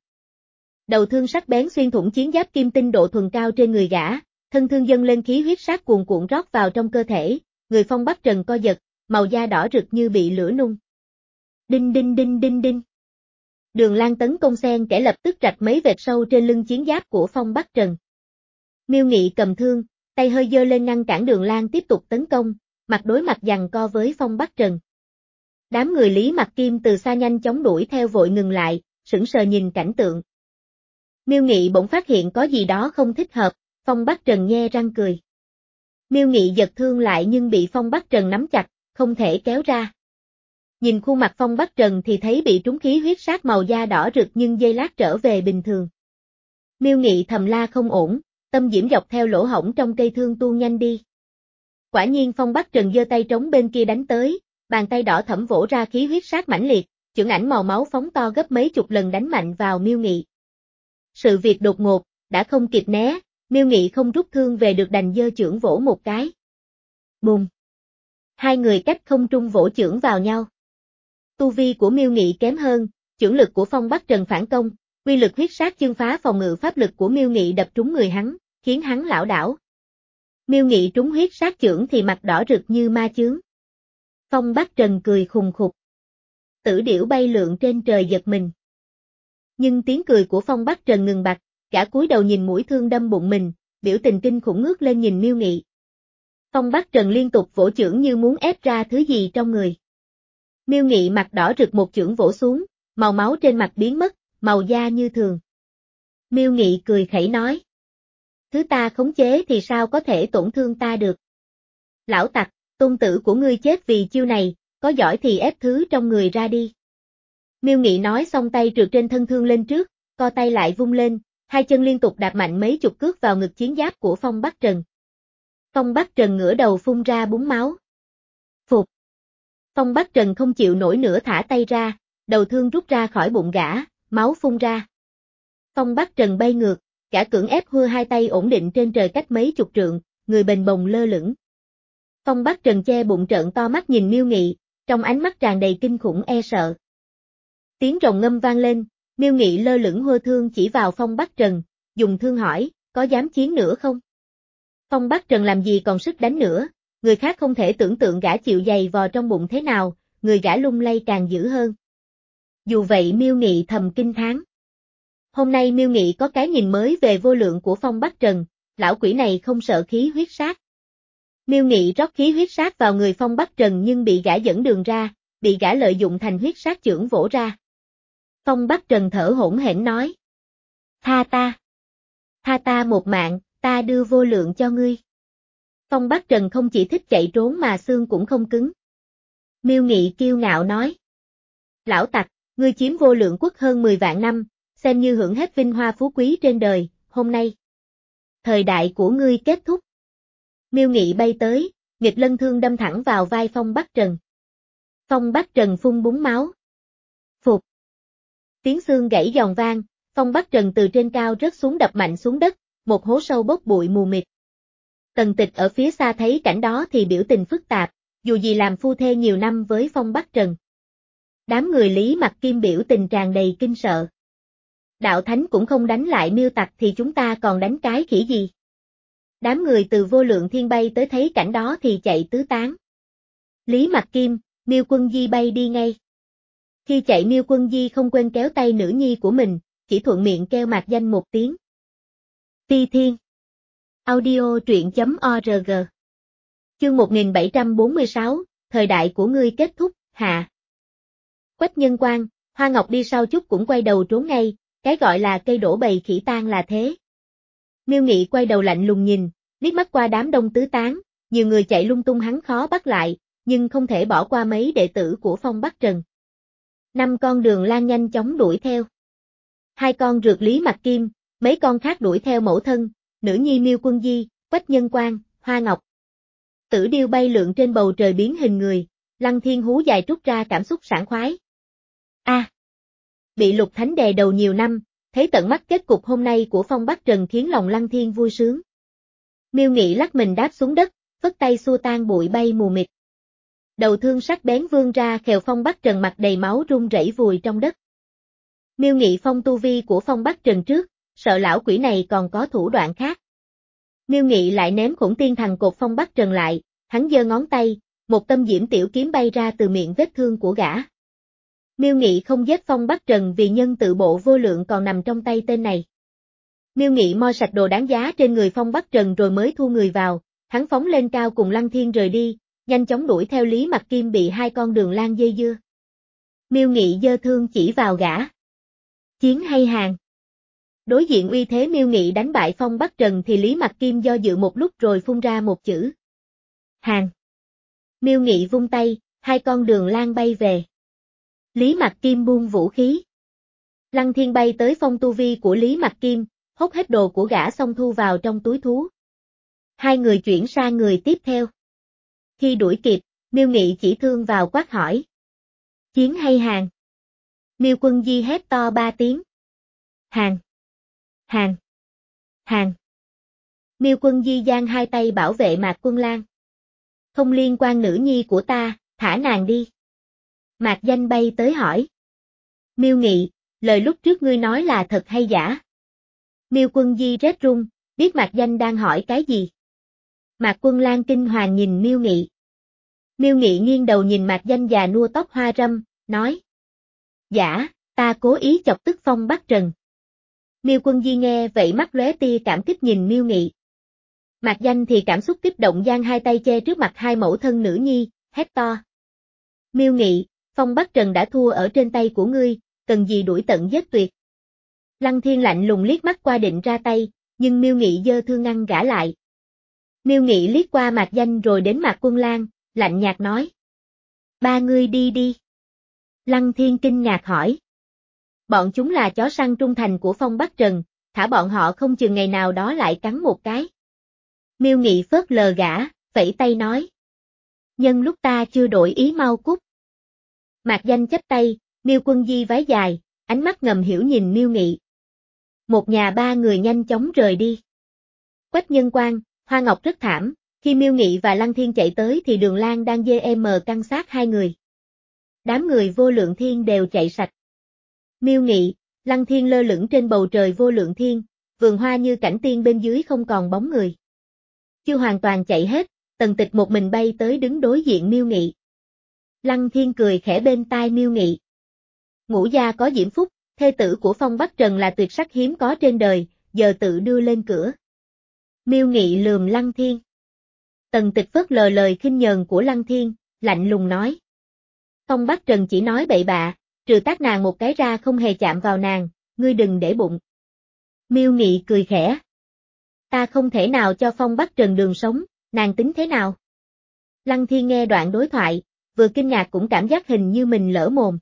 Đầu thương sắc bén xuyên thủng chiến giáp kim tinh độ thuần cao trên người gã, thân thương dâng lên khí huyết sát cuồn cuộn rót vào trong cơ thể, người Phong Bắc Trần co giật, màu da đỏ rực như bị lửa nung. Đinh đinh đinh đinh đinh. Đường Lan tấn công xen kẽ lập tức rạch mấy vệt sâu trên lưng chiến giáp của Phong Bắc Trần. Miêu Nghị cầm thương, tay hơi giơ lên ngăn cản Đường Lan tiếp tục tấn công, mặt đối mặt giằng co với Phong Bắc Trần. Đám người Lý Mặc Kim từ xa nhanh chóng đuổi theo vội ngừng lại, sững sờ nhìn cảnh tượng. Miêu Nghị bỗng phát hiện có gì đó không thích hợp, Phong Bắc Trần nhe răng cười. Miêu Nghị giật thương lại nhưng bị Phong Bắc Trần nắm chặt, không thể kéo ra. Nhìn khuôn mặt Phong Bắc Trần thì thấy bị trúng khí huyết sát màu da đỏ rực nhưng giây lát trở về bình thường. Miêu Nghị thầm la không ổn, tâm diễm dọc theo lỗ hổng trong cây thương tuôn nhanh đi. Quả nhiên Phong Bắc Trần giơ tay trống bên kia đánh tới, bàn tay đỏ thẫm vỗ ra khí huyết sát mãnh liệt, chưởng ảnh màu máu phóng to gấp mấy chục lần đánh mạnh vào Miêu Nghị. Sự việc đột ngột, đã không kịp né, Miêu Nghị không rút thương về được đành giơ chưởng vỗ một cái. Bùm! Hai người cách không trung vỗ chưởng vào nhau. Tu vi của Miêu Nghị kém hơn, chưởng lực của Phong Bắc Trần phản công, quy lực huyết sát chương phá phòng ngự pháp lực của Miêu Nghị đập trúng người hắn, khiến hắn lảo đảo. Miêu Nghị trúng huyết sát chưởng thì mặt đỏ rực như ma chướng. Phong Bắc Trần cười khùng khục. Tử điểu bay lượn trên trời giật mình. Nhưng tiếng cười của Phong Bắc Trần ngừng bặt, gã cúi đầu nhìn mũi thương đâm bụng mình, biểu tình kinh khủng ngước lên nhìn Miêu Nghị. Phong Bắc Trần liên tục vỗ chưởng như muốn ép ra thứ gì trong người. Miêu Nghị mặt đỏ rực một chưởng vỗ xuống, màu máu trên mặt biến mất, màu da như thường. Miêu Nghị cười khẩy nói. Thứ ta khống chế thì sao có thể tổn thương ta được. Lão tặc, tôn tử của ngươi chết vì chiêu này, có giỏi thì ép thứ trong người ra đi. Miêu Nghị nói xong tay trượt trên thân thương lên trước, co tay lại vung lên, hai chân liên tục đạp mạnh mấy chục cước vào ngực chiến giáp của Phong Bắc Trần. Phong Bắc Trần ngửa đầu phun ra búng máu. Phục. Phong Bắc Trần không chịu nổi nữa thả tay ra, đầu thương rút ra khỏi bụng gã, máu phun ra. Phong Bắc Trần bay ngược, gã cưỡng ép hưa hai tay ổn định trên trời cách mấy chục trượng, người bềnh bồng lơ lửng. Phong Bắc Trần che bụng trợn to mắt nhìn Miêu Nghị, trong ánh mắt tràn đầy kinh khủng e sợ. Tiếng rồng ngâm vang lên, Miêu Nghị lơ lửng hơ thương chỉ vào Phong Bắc Trần, dùng thương hỏi, có dám chiến nữa không? Phong Bắc Trần làm gì còn sức đánh nữa, người khác không thể tưởng tượng gã chịu giày vò trong bụng thế nào, người gã lung lay càng dữ hơn. Dù vậy Miêu Nghị thầm kinh thán. Hôm nay Miêu Nghị có cái nhìn mới về vô lượng của Phong Bắc Trần, lão quỷ này không sợ khí huyết sát. Miêu Nghị rót khí huyết sát vào người Phong Bắc Trần nhưng bị gã dẫn đường ra, bị gã lợi dụng thành huyết sát chưởng vỗ ra. Phong Bắc Trần thở hổn hển nói. Tha ta. Tha ta một mạng, ta đưa vô lượng cho ngươi. Phong Bắc Trần không chỉ thích chạy trốn mà xương cũng không cứng. Miêu Nghị kiêu ngạo nói. Lão tặc, ngươi chiếm vô lượng quốc hơn mười vạn năm, xem như hưởng hết vinh hoa phú quý trên đời, hôm nay. Thời đại của ngươi kết thúc. Miêu Nghị bay tới, nghịch lân thương đâm thẳng vào vai Phong Bắc Trần. Phong Bắc Trần phun búng máu. Phục. Tiếng xương gãy giòn vang, Phong Bắc Trần từ trên cao rớt xuống đập mạnh xuống đất, một hố sâu bốc bụi mù mịt. Tần Tịch ở phía xa thấy cảnh đó thì biểu tình phức tạp, dù gì làm phu thê nhiều năm với Phong Bắc Trần. Đám người Lý Mặc Kim biểu tình tràn đầy kinh sợ. Đạo Thánh cũng không đánh lại Miêu Tặc thì chúng ta còn đánh cái khỉ gì? Đám người từ Vô Lượng Thiên bay tới thấy cảnh đó thì chạy tứ tán. Lý Mặc Kim, Miêu Quân Di bay đi ngay. Khi chạy Miêu Quân Di không quên kéo tay nữ nhi của mình, chỉ thuận miệng kêu Mạc Danh một tiếng. Phi Thiên. Audio truyện chấm org. Chương một nghìn bảy trăm bốn mươi sáu, thời đại của ngươi kết thúc, hạ. Quách Nhân Quang, Hoa Ngọc đi sau chút cũng quay đầu trốn ngay, cái gọi là cây đổ bầy khỉ tan là thế. Miêu Nghị quay đầu lạnh lùng nhìn, liếc mắt qua đám đông tứ tán, nhiều người chạy lung tung hắn khó bắt lại, nhưng không thể bỏ qua mấy đệ tử của Phong Bắc Trần. Năm con Đường Lan nhanh chóng đuổi theo. Hai con rượt Lý Mặc Kim, mấy con khác đuổi theo mẫu thân, nữ nhi Miêu Quân Di, Quách Nhân Quang, Hoa Ngọc. Tử điêu bay lượn trên bầu trời biến hình người, Lăng Thiên hú dài trút ra cảm xúc sảng khoái. A. À, bị Lục Thánh đè đầu nhiều năm, thấy tận mắt kết cục hôm nay của Phong Bắc Trần khiến lòng Lăng Thiên vui sướng. Miêu Nghị lắc mình đáp xuống đất, phất tay xua tan bụi bay mù mịt. Đầu thương sắc bén vươn ra khều Phong Bắc Trần mặt đầy máu run rẩy vùi trong đất. Miêu Nghị phong tu vi của Phong Bắc Trần trước, sợ lão quỷ này còn có thủ đoạn khác. Miêu Nghị lại ném Khổng Tiên Thần cột Phong Bắc Trần lại, hắn giơ ngón tay, một tâm diễm tiểu kiếm bay ra từ miệng vết thương của gã. Miêu Nghị không giết Phong Bắc Trần vì nhân tự bộ vô lượng còn nằm trong tay tên này. Miêu Nghị moi sạch đồ đáng giá trên người Phong Bắc Trần rồi mới thu người vào, hắn phóng lên cao cùng Lăng Thiên rời đi, nhanh chóng đuổi theo Lý Mặc Kim bị hai con Đường Lan dây dưa. Miêu Nghị giơ thương chỉ vào gã. Chiến hay hàng? Đối diện uy thế Miêu Nghị đánh bại Phong Bắc Trần thì Lý Mặc Kim do dự một lúc rồi phun ra một chữ. Hàng. Miêu Nghị vung tay, hai con Đường Lan bay về. Lý Mặc Kim buông vũ khí. Lăng Thiên bay tới phong tu vi của Lý Mặc Kim, hốt hết đồ của gã xong thu vào trong túi thú. Hai người chuyển sang người tiếp theo. Khi đuổi kịp, Miêu Nghị chỉ thương vào quát hỏi. Chiến hay hàng? Miêu Quân Di hét to ba tiếng. Hàng. Hàng. Hàng. Miêu Quân Di giang hai tay bảo vệ Mạc Quân Lan. Không liên quan nữ nhi của ta, thả nàng đi. Mạc Danh bay tới hỏi. Miêu Nghị, lời lúc trước ngươi nói là thật hay giả? Miêu Quân Di rét run, biết Mạc Danh đang hỏi cái gì. Mạc Quân Lan kinh hoàng nhìn Miêu Nghị. Miêu Nghị nghiêng đầu nhìn Mạc Danh già nua tóc hoa râm, nói. Giả, ta cố ý chọc tức Phong Bắc Trần. Miêu Quân Di nghe vậy mắt lóe tia cảm kích nhìn Miêu Nghị. Mạc Danh thì cảm xúc kích động giang hai tay che trước mặt hai mẫu thân nữ nhi, hét to. Miêu Nghị, Phong Bắc Trần đã thua ở trên tay của ngươi, cần gì đuổi tận giết tuyệt. Lăng Thiên lạnh lùng liếc mắt qua định ra tay, nhưng Miêu Nghị giơ thương ngăn gã lại. Miêu Nghị liếc qua Mạc Danh rồi đến Mạc Quân Lan, lạnh nhạt nói. Ba ngươi đi đi. Lăng Thiên kinh ngạc hỏi. Bọn chúng là chó săn trung thành của Phong Bắc Trần, thả bọn họ không chừng ngày nào đó lại cắn một cái. Miêu Nghị phớt lờ gã, vẫy tay nói. Nhân lúc ta chưa đổi ý mau cút. Mạc Danh chắp tay, Miêu Quân Di vái dài, ánh mắt ngầm hiểu nhìn Miêu Nghị. Một nhà ba người nhanh chóng rời đi. Quách Nhân Quang, Hoa Ngọc rất thảm, khi Miêu Nghị và Lăng Thiên chạy tới thì Đường Lan đang dê em căng sát hai người. Đám người Vô Lượng Thiên đều chạy sạch. Miêu Nghị, Lăng Thiên lơ lửng trên bầu trời Vô Lượng Thiên, vườn hoa như cảnh tiên bên dưới không còn bóng người. Chưa hoàn toàn chạy hết, Tần Tịch một mình bay tới đứng đối diện Miêu Nghị. Lăng Thiên cười khẽ bên tai Miêu Nghị. Ngũ gia có diễm phúc, thê tử của Phong Bắc Trần là tuyệt sắc hiếm có trên đời, giờ tự đưa lên cửa. Miêu Nghị lườm Lăng Thiên. Tần Tịch phớt lờ lời khinh nhờn của Lăng Thiên, lạnh lùng nói. Phong Bắc Trần chỉ nói bậy bạ, trừ tát nàng một cái ra không hề chạm vào nàng, ngươi đừng để bụng. Miêu Nghị cười khẽ. Ta không thể nào cho Phong Bắc Trần đường sống, nàng tính thế nào? Lăng Thiên nghe đoạn đối thoại, vừa kinh ngạc cũng cảm giác hình như mình lỡ mồm.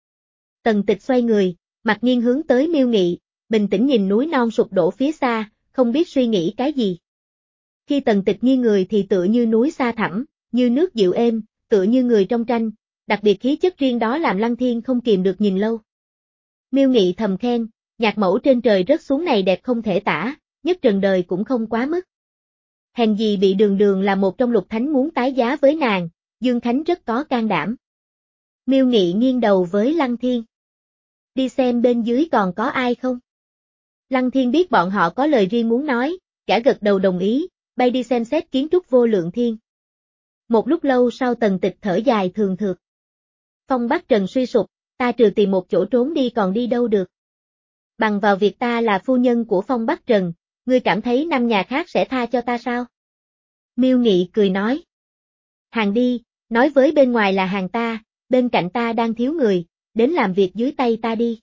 Tần Tịch xoay người, mặt nghiêng hướng tới Miêu Nghị, bình tĩnh nhìn núi non sụp đổ phía xa, không biết suy nghĩ cái gì. Khi Tần Tịch nghiêng người thì tựa như núi xa thẳm, như nước dịu êm, tựa như người trong tranh, đặc biệt khí chất riêng đó làm Lăng Thiên không kìm được nhìn lâu. Miêu Nghị thầm khen, nhạc mẫu trên trời rớt xuống này đẹp không thể tả, nhất trần đời cũng không quá mức. Hèn gì bị Đường Đường là một trong lục thánh muốn tái giá với nàng, Dương Khánh rất có can đảm. Miêu Nghị nghiêng đầu với Lăng Thiên. Đi xem bên dưới còn có ai không? Lăng Thiên biết bọn họ có lời riêng muốn nói, gã gật đầu đồng ý, bay đi xem xét kiến trúc Vô Lượng Thiên. Một lúc lâu sau Tần Tịch thở dài thường thượt. Phong Bắc Trần suy sụp, ta trừ tìm một chỗ trốn đi còn đi đâu được. Bằng vào việc ta là phu nhân của Phong Bắc Trần, ngươi cảm thấy năm nhà khác sẽ tha cho ta sao? Miêu Nghị cười nói. Hàng đi, nói với bên ngoài là hàng ta, bên cạnh ta đang thiếu người, đến làm việc dưới tay ta đi.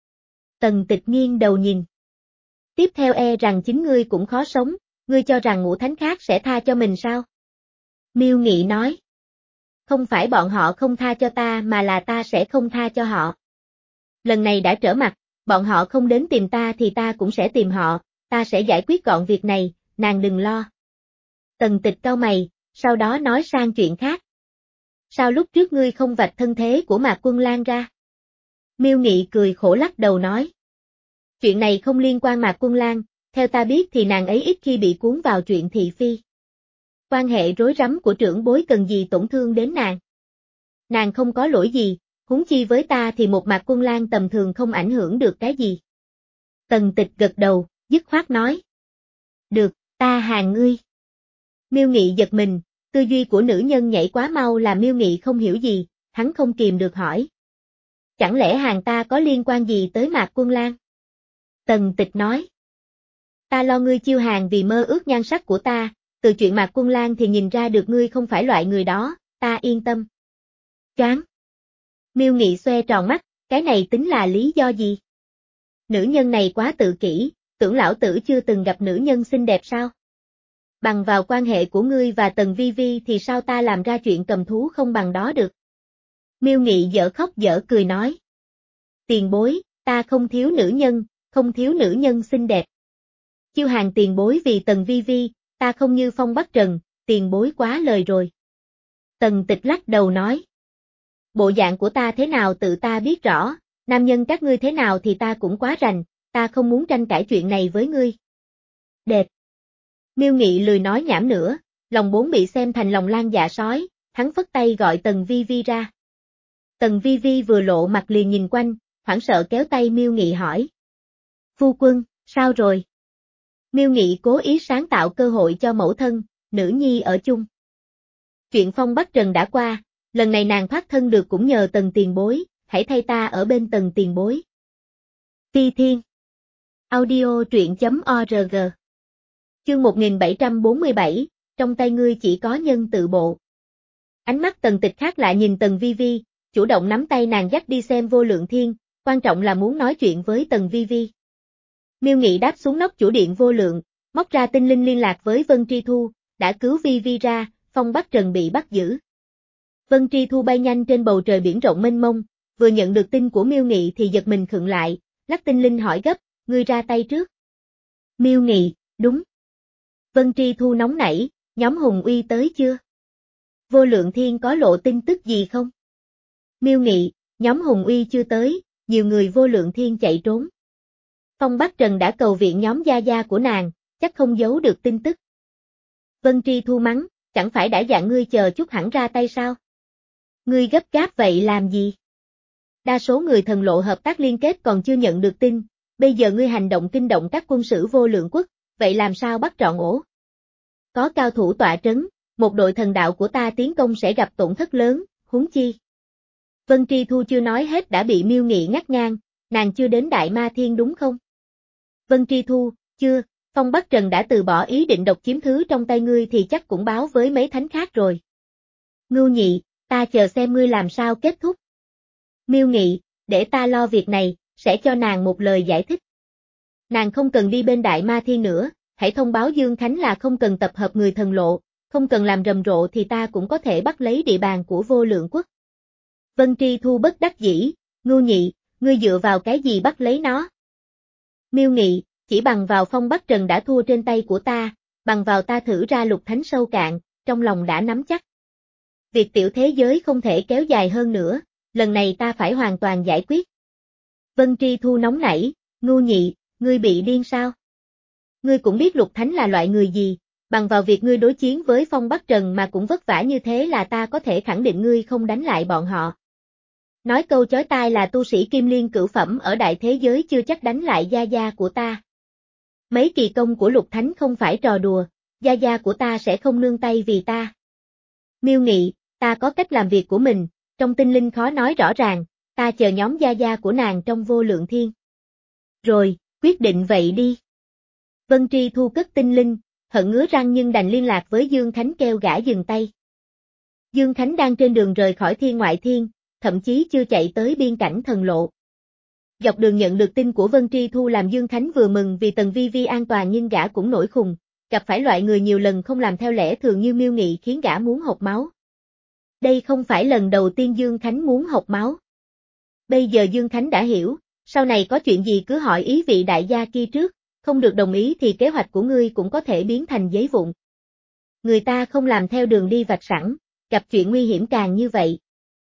Tần Tịch nghiêng đầu nhìn. Tiếp theo e rằng chính ngươi cũng khó sống, ngươi cho rằng ngũ thánh khác sẽ tha cho mình sao? Miêu Nghị nói. Không phải bọn họ không tha cho ta mà là ta sẽ không tha cho họ. Lần này đã trở mặt, bọn họ không đến tìm ta thì ta cũng sẽ tìm họ, ta sẽ giải quyết gọn việc này, nàng đừng lo. Tần Tịch cau mày, sau đó nói sang chuyện khác. Sao lúc trước ngươi không vạch thân thế của Mạc Quân Lan ra? Miêu Nghị cười khổ lắc đầu nói. Chuyện này không liên quan Mạc Quân Lan, theo ta biết thì nàng ấy ít khi bị cuốn vào chuyện thị phi. Quan hệ rối rắm của trưởng bối cần gì tổn thương đến nàng. Nàng không có lỗi gì, huống chi với ta thì một Mạc Quân Lan tầm thường không ảnh hưởng được cái gì. Tần Tịch gật đầu, dứt khoát nói. Được, ta hàng ngươi. Miêu Nghị giật mình, tư duy của nữ nhân nhảy quá mau làm Miêu Nghị không hiểu gì, hắn không kìm được hỏi. Chẳng lẽ hàng ta có liên quan gì tới Mạc Quân Lan? Tần Tịch nói. Ta lo ngươi chiêu hàng vì mơ ước nhan sắc của ta, từ chuyện Mạc Quân Lan thì nhìn ra được ngươi không phải loại người đó, ta yên tâm. Choáng. Miêu Nghị xoe tròn mắt, cái này tính là lý do gì? Nữ nhân này quá tự kỷ, tưởng lão tử chưa từng gặp nữ nhân xinh đẹp sao? Bằng vào quan hệ của ngươi và Tần Vi Vi thì sao ta làm ra chuyện cầm thú không bằng đó được? Miêu Nghị dở khóc dở cười nói. Tiền bối, ta không thiếu nữ nhân, không thiếu nữ nhân xinh đẹp. Chiêu hàng tiền bối vì Tần Vi Vi, ta không như Phong Bắc Trần, tiền bối quá lời rồi. Tần Tịch lắc đầu nói. Bộ dạng của ta thế nào tự ta biết rõ, nam nhân các ngươi thế nào thì ta cũng quá rành, ta không muốn tranh cãi chuyện này với ngươi. Đẹp. Miêu Nghị lười nói nhảm nữa, lòng bốn bị xem thành lòng lan dạ sói, hắn phất tay gọi Tần Vi Vi ra. Tần Vi Vi vừa lộ mặt liền nhìn quanh, hoảng sợ kéo tay Miêu Nghị hỏi. Phu quân, sao rồi? Miêu Nghị cố ý sáng tạo cơ hội cho mẫu thân, nữ nhi ở chung. Chuyện Phong Bắc Trần đã qua, lần này nàng thoát thân được cũng nhờ Tần tiền bối, hãy thay ta ở bên Tần tiền bối. Ti Thiên. Audio truyện chấm org. Chương một nghìn bảy trăm bốn mươi bảy, trong tay ngươi chỉ có nhân tự bộ. Ánh mắt Tần Tịch khác lạ nhìn Tần Vi Vi, chủ động nắm tay nàng dắt đi xem Vô Lượng Thiên, quan trọng là muốn nói chuyện với Tần Vi Vi. Miêu Nghị đáp xuống nóc chủ điện Vô Lượng, móc ra tinh linh liên lạc với Vân Tri Thu, đã cứu Vi Vi ra, Phong Bắc Trần bị bắt giữ. Vân Tri Thu bay nhanh trên bầu trời biển rộng mênh mông, vừa nhận được tin của Miêu Nghị thì giật mình khựng lại, lắc tinh linh hỏi gấp, ngươi ra tay trước. Miêu Nghị, đúng. Vân Tri Thu nóng nảy, nhóm Hùng Uy tới chưa? Vô Lượng Thiên có lộ tin tức gì không? Miêu Nghị, nhóm Hùng Uy chưa tới, nhiều người Vô Lượng Thiên chạy trốn. Phong Bắc Trần đã cầu viện nhóm gia gia của nàng, chắc không giấu được tin tức. Vân Tri Thu mắng, chẳng phải đã dặn ngươi chờ chút hẳn ra tay sao? Ngươi gấp gáp vậy làm gì? Đa số người thần lộ hợp tác liên kết còn chưa nhận được tin, bây giờ ngươi hành động kinh động các quân sử Vô Lượng quốc, vậy làm sao bắt trọn ổ? Có cao thủ tọa trấn, một đội thần đạo của ta tiến công sẽ gặp tổn thất lớn, huống chi. Vân Tri Thu chưa nói hết đã bị Miêu Nghị ngắt ngang, nàng chưa đến Đại Ma Thiên đúng không? Vân Tri Thu, chưa, Phong Bắc Trần đã từ bỏ ý định độc chiếm thứ trong tay ngươi thì chắc cũng báo với mấy thánh khác rồi. Ngưu Nhị, ta chờ xem ngươi làm sao kết thúc. Miêu Nghị, để ta lo việc này, sẽ cho nàng một lời giải thích. Nàng không cần đi bên Đại Ma Thiên nữa, hãy thông báo Dương Khánh là không cần tập hợp người thần lộ, không cần làm rầm rộ thì ta cũng có thể bắt lấy địa bàn của Vô Lượng quốc. Vân Tri Thu bất đắc dĩ, Ngưu Nhị, ngươi dựa vào cái gì bắt lấy nó? Miêu Nghị, chỉ bằng vào Phong Bắc Trần đã thua trên tay của ta, bằng vào ta thử ra Lục Thánh sâu cạn, trong lòng đã nắm chắc. Việc tiểu thế giới không thể kéo dài hơn nữa, lần này ta phải hoàn toàn giải quyết. Vân Tri Thu nóng nảy, ngu nhị, ngươi bị điên sao? Ngươi cũng biết Lục Thánh là loại người gì, bằng vào việc ngươi đối chiến với Phong Bắc Trần mà cũng vất vả như thế là ta có thể khẳng định ngươi không đánh lại bọn họ. Nói câu chói tai là tu sĩ Kim Liên cửu phẩm ở đại thế giới chưa chắc đánh lại gia gia của ta. Mấy kỳ công của Lục Thánh không phải trò đùa, gia gia của ta sẽ không nương tay vì ta. Miêu Nghị, ta có cách làm việc của mình, trong tinh linh khó nói rõ ràng, ta chờ nhóm gia gia của nàng trong vô lượng thiên. Rồi, quyết định vậy đi. Vân Tri Thu cất tinh linh, hận ngứa răng nhưng đành liên lạc với Dương Khánh kêu gã dừng tay. Dương Khánh đang trên đường rời khỏi thiên ngoại thiên, thậm chí chưa chạy tới biên cảnh thần lộ. Dọc đường nhận được tin của Vân Tri Thu làm Dương Khánh vừa mừng vì Tần Vi Vi an toàn nhưng gã cũng nổi khùng, gặp phải loại người nhiều lần không làm theo lẽ thường như Miêu Nghị khiến gã muốn hộc máu. Đây không phải lần đầu tiên Dương Khánh muốn hộc máu. Bây giờ Dương Khánh đã hiểu, sau này có chuyện gì cứ hỏi ý vị đại gia kia trước, không được đồng ý thì kế hoạch của ngươi cũng có thể biến thành giấy vụn. Người ta không làm theo đường đi vạch sẵn, gặp chuyện nguy hiểm càng như vậy.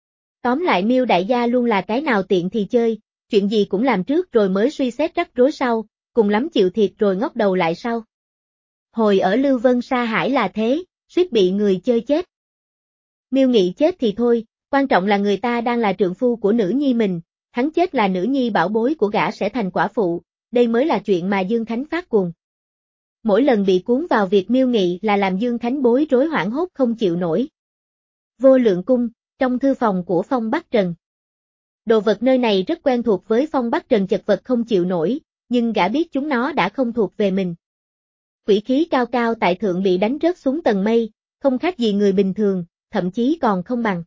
Tóm lại Miêu đại gia luôn là cái nào tiện thì chơi, chuyện gì cũng làm trước rồi mới suy xét rắc rối sau, cùng lắm chịu thiệt rồi ngóc đầu lại sau. Hồi ở Lưu Vân Sa Hải là thế, suýt bị người chơi chết. Miêu Nghị chết thì thôi, quan trọng là người ta đang là trượng phu của nữ nhi mình, hắn chết là nữ nhi bảo bối của gã sẽ thành quả phụ, đây mới là chuyện mà Dương Khánh phát cuồng. Mỗi lần bị cuốn vào việc Miêu Nghị là làm Dương Khánh bối rối hoảng hốt không chịu nổi. Vô Lượng Cung, trong thư phòng của Phong Bắc Trần. Đồ vật nơi này rất quen thuộc với Phong Bắc Trần chật vật không chịu nổi, nhưng gã biết chúng nó đã không thuộc về mình. Quỷ khí cao cao tại thượng bị đánh rớt xuống tầng mây, không khác gì người bình thường, thậm chí còn không bằng.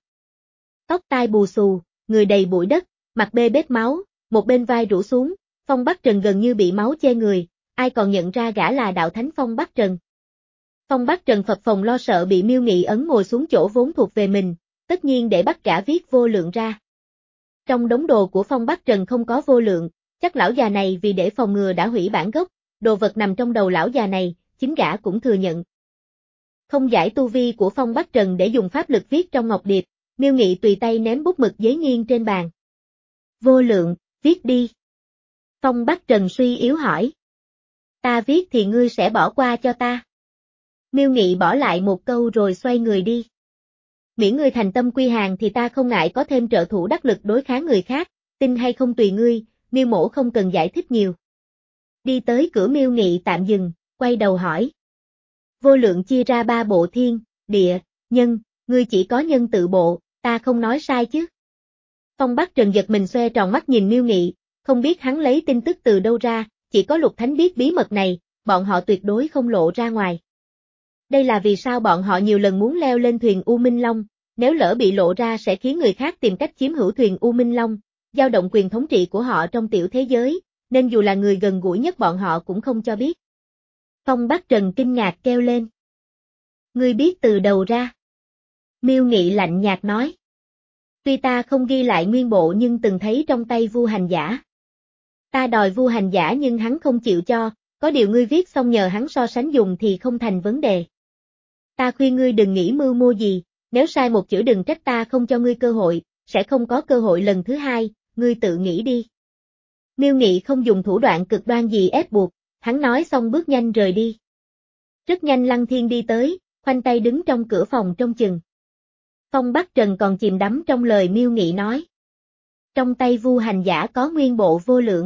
Tóc tai bù xù, người đầy bụi đất, mặt bê bết máu, một bên vai rũ xuống, Phong Bắc Trần gần như bị máu che người, ai còn nhận ra gã là đạo thánh Phong Bắc Trần. Phong Bắc Trần phập phồng lo sợ bị Miêu Nghị ấn ngồi xuống chỗ vốn thuộc về mình, tất nhiên để bắt gã viết vô lượng ra. Trong đống đồ của Phong Bắc Trần không có vô lượng, chắc lão già này vì để phòng ngừa đã hủy bản gốc, đồ vật nằm trong đầu lão già này, chính gã cũng thừa nhận. Không giải tu vi của Phong Bắc Trần để dùng pháp lực viết trong ngọc điệp, Miêu Nghị tùy tay ném bút mực giấy nghiêng trên bàn. Vô lượng, viết đi. Phong Bắc Trần suy yếu hỏi. Ta viết thì ngươi sẽ bỏ qua cho ta. Miêu Nghị bỏ lại một câu rồi xoay người đi. Miễn ngươi thành tâm quy hàng thì ta không ngại có thêm trợ thủ đắc lực đối kháng người khác, tin hay không tùy ngươi, Miêu mỗ không cần giải thích nhiều. Đi tới cửa Miêu Nghị tạm dừng, quay đầu hỏi. Vô lượng chia ra ba bộ thiên, địa, nhân, ngươi chỉ có nhân tự bộ, ta không nói sai chứ. Phong Bắc Trần giật mình xoe tròn mắt nhìn Miêu Nghị, không biết hắn lấy tin tức từ đâu ra, chỉ có Lục Thánh biết bí mật này, bọn họ tuyệt đối không lộ ra ngoài. Đây là vì sao bọn họ nhiều lần muốn leo lên thuyền U Minh Long, nếu lỡ bị lộ ra sẽ khiến người khác tìm cách chiếm hữu thuyền U Minh Long, dao động quyền thống trị của họ trong tiểu thế giới, nên dù là người gần gũi nhất bọn họ cũng không cho biết. Phong Bắc Trần kinh ngạc kêu lên. Ngươi biết từ đầu ra. Miêu Nghị lạnh nhạt nói. Tuy ta không ghi lại nguyên bộ nhưng từng thấy trong tay Vu Hành Giả. Ta đòi Vu Hành Giả nhưng hắn không chịu cho, có điều ngươi viết xong nhờ hắn so sánh dùng thì không thành vấn đề. Ta khuyên ngươi đừng nghĩ mưu mô gì, nếu sai một chữ đừng trách ta không cho ngươi cơ hội, sẽ không có cơ hội lần thứ hai, ngươi tự nghĩ đi. Miêu Nghị không dùng thủ đoạn cực đoan gì ép buộc, hắn nói xong bước nhanh rời đi. Rất nhanh Lăng Thiên đi tới, khoanh tay đứng trong cửa phòng trông chừng. Phong Bắc Trần còn chìm đắm trong lời Miêu Nghị nói. Trong tay Vu Hành Giả có nguyên bộ vô lượng.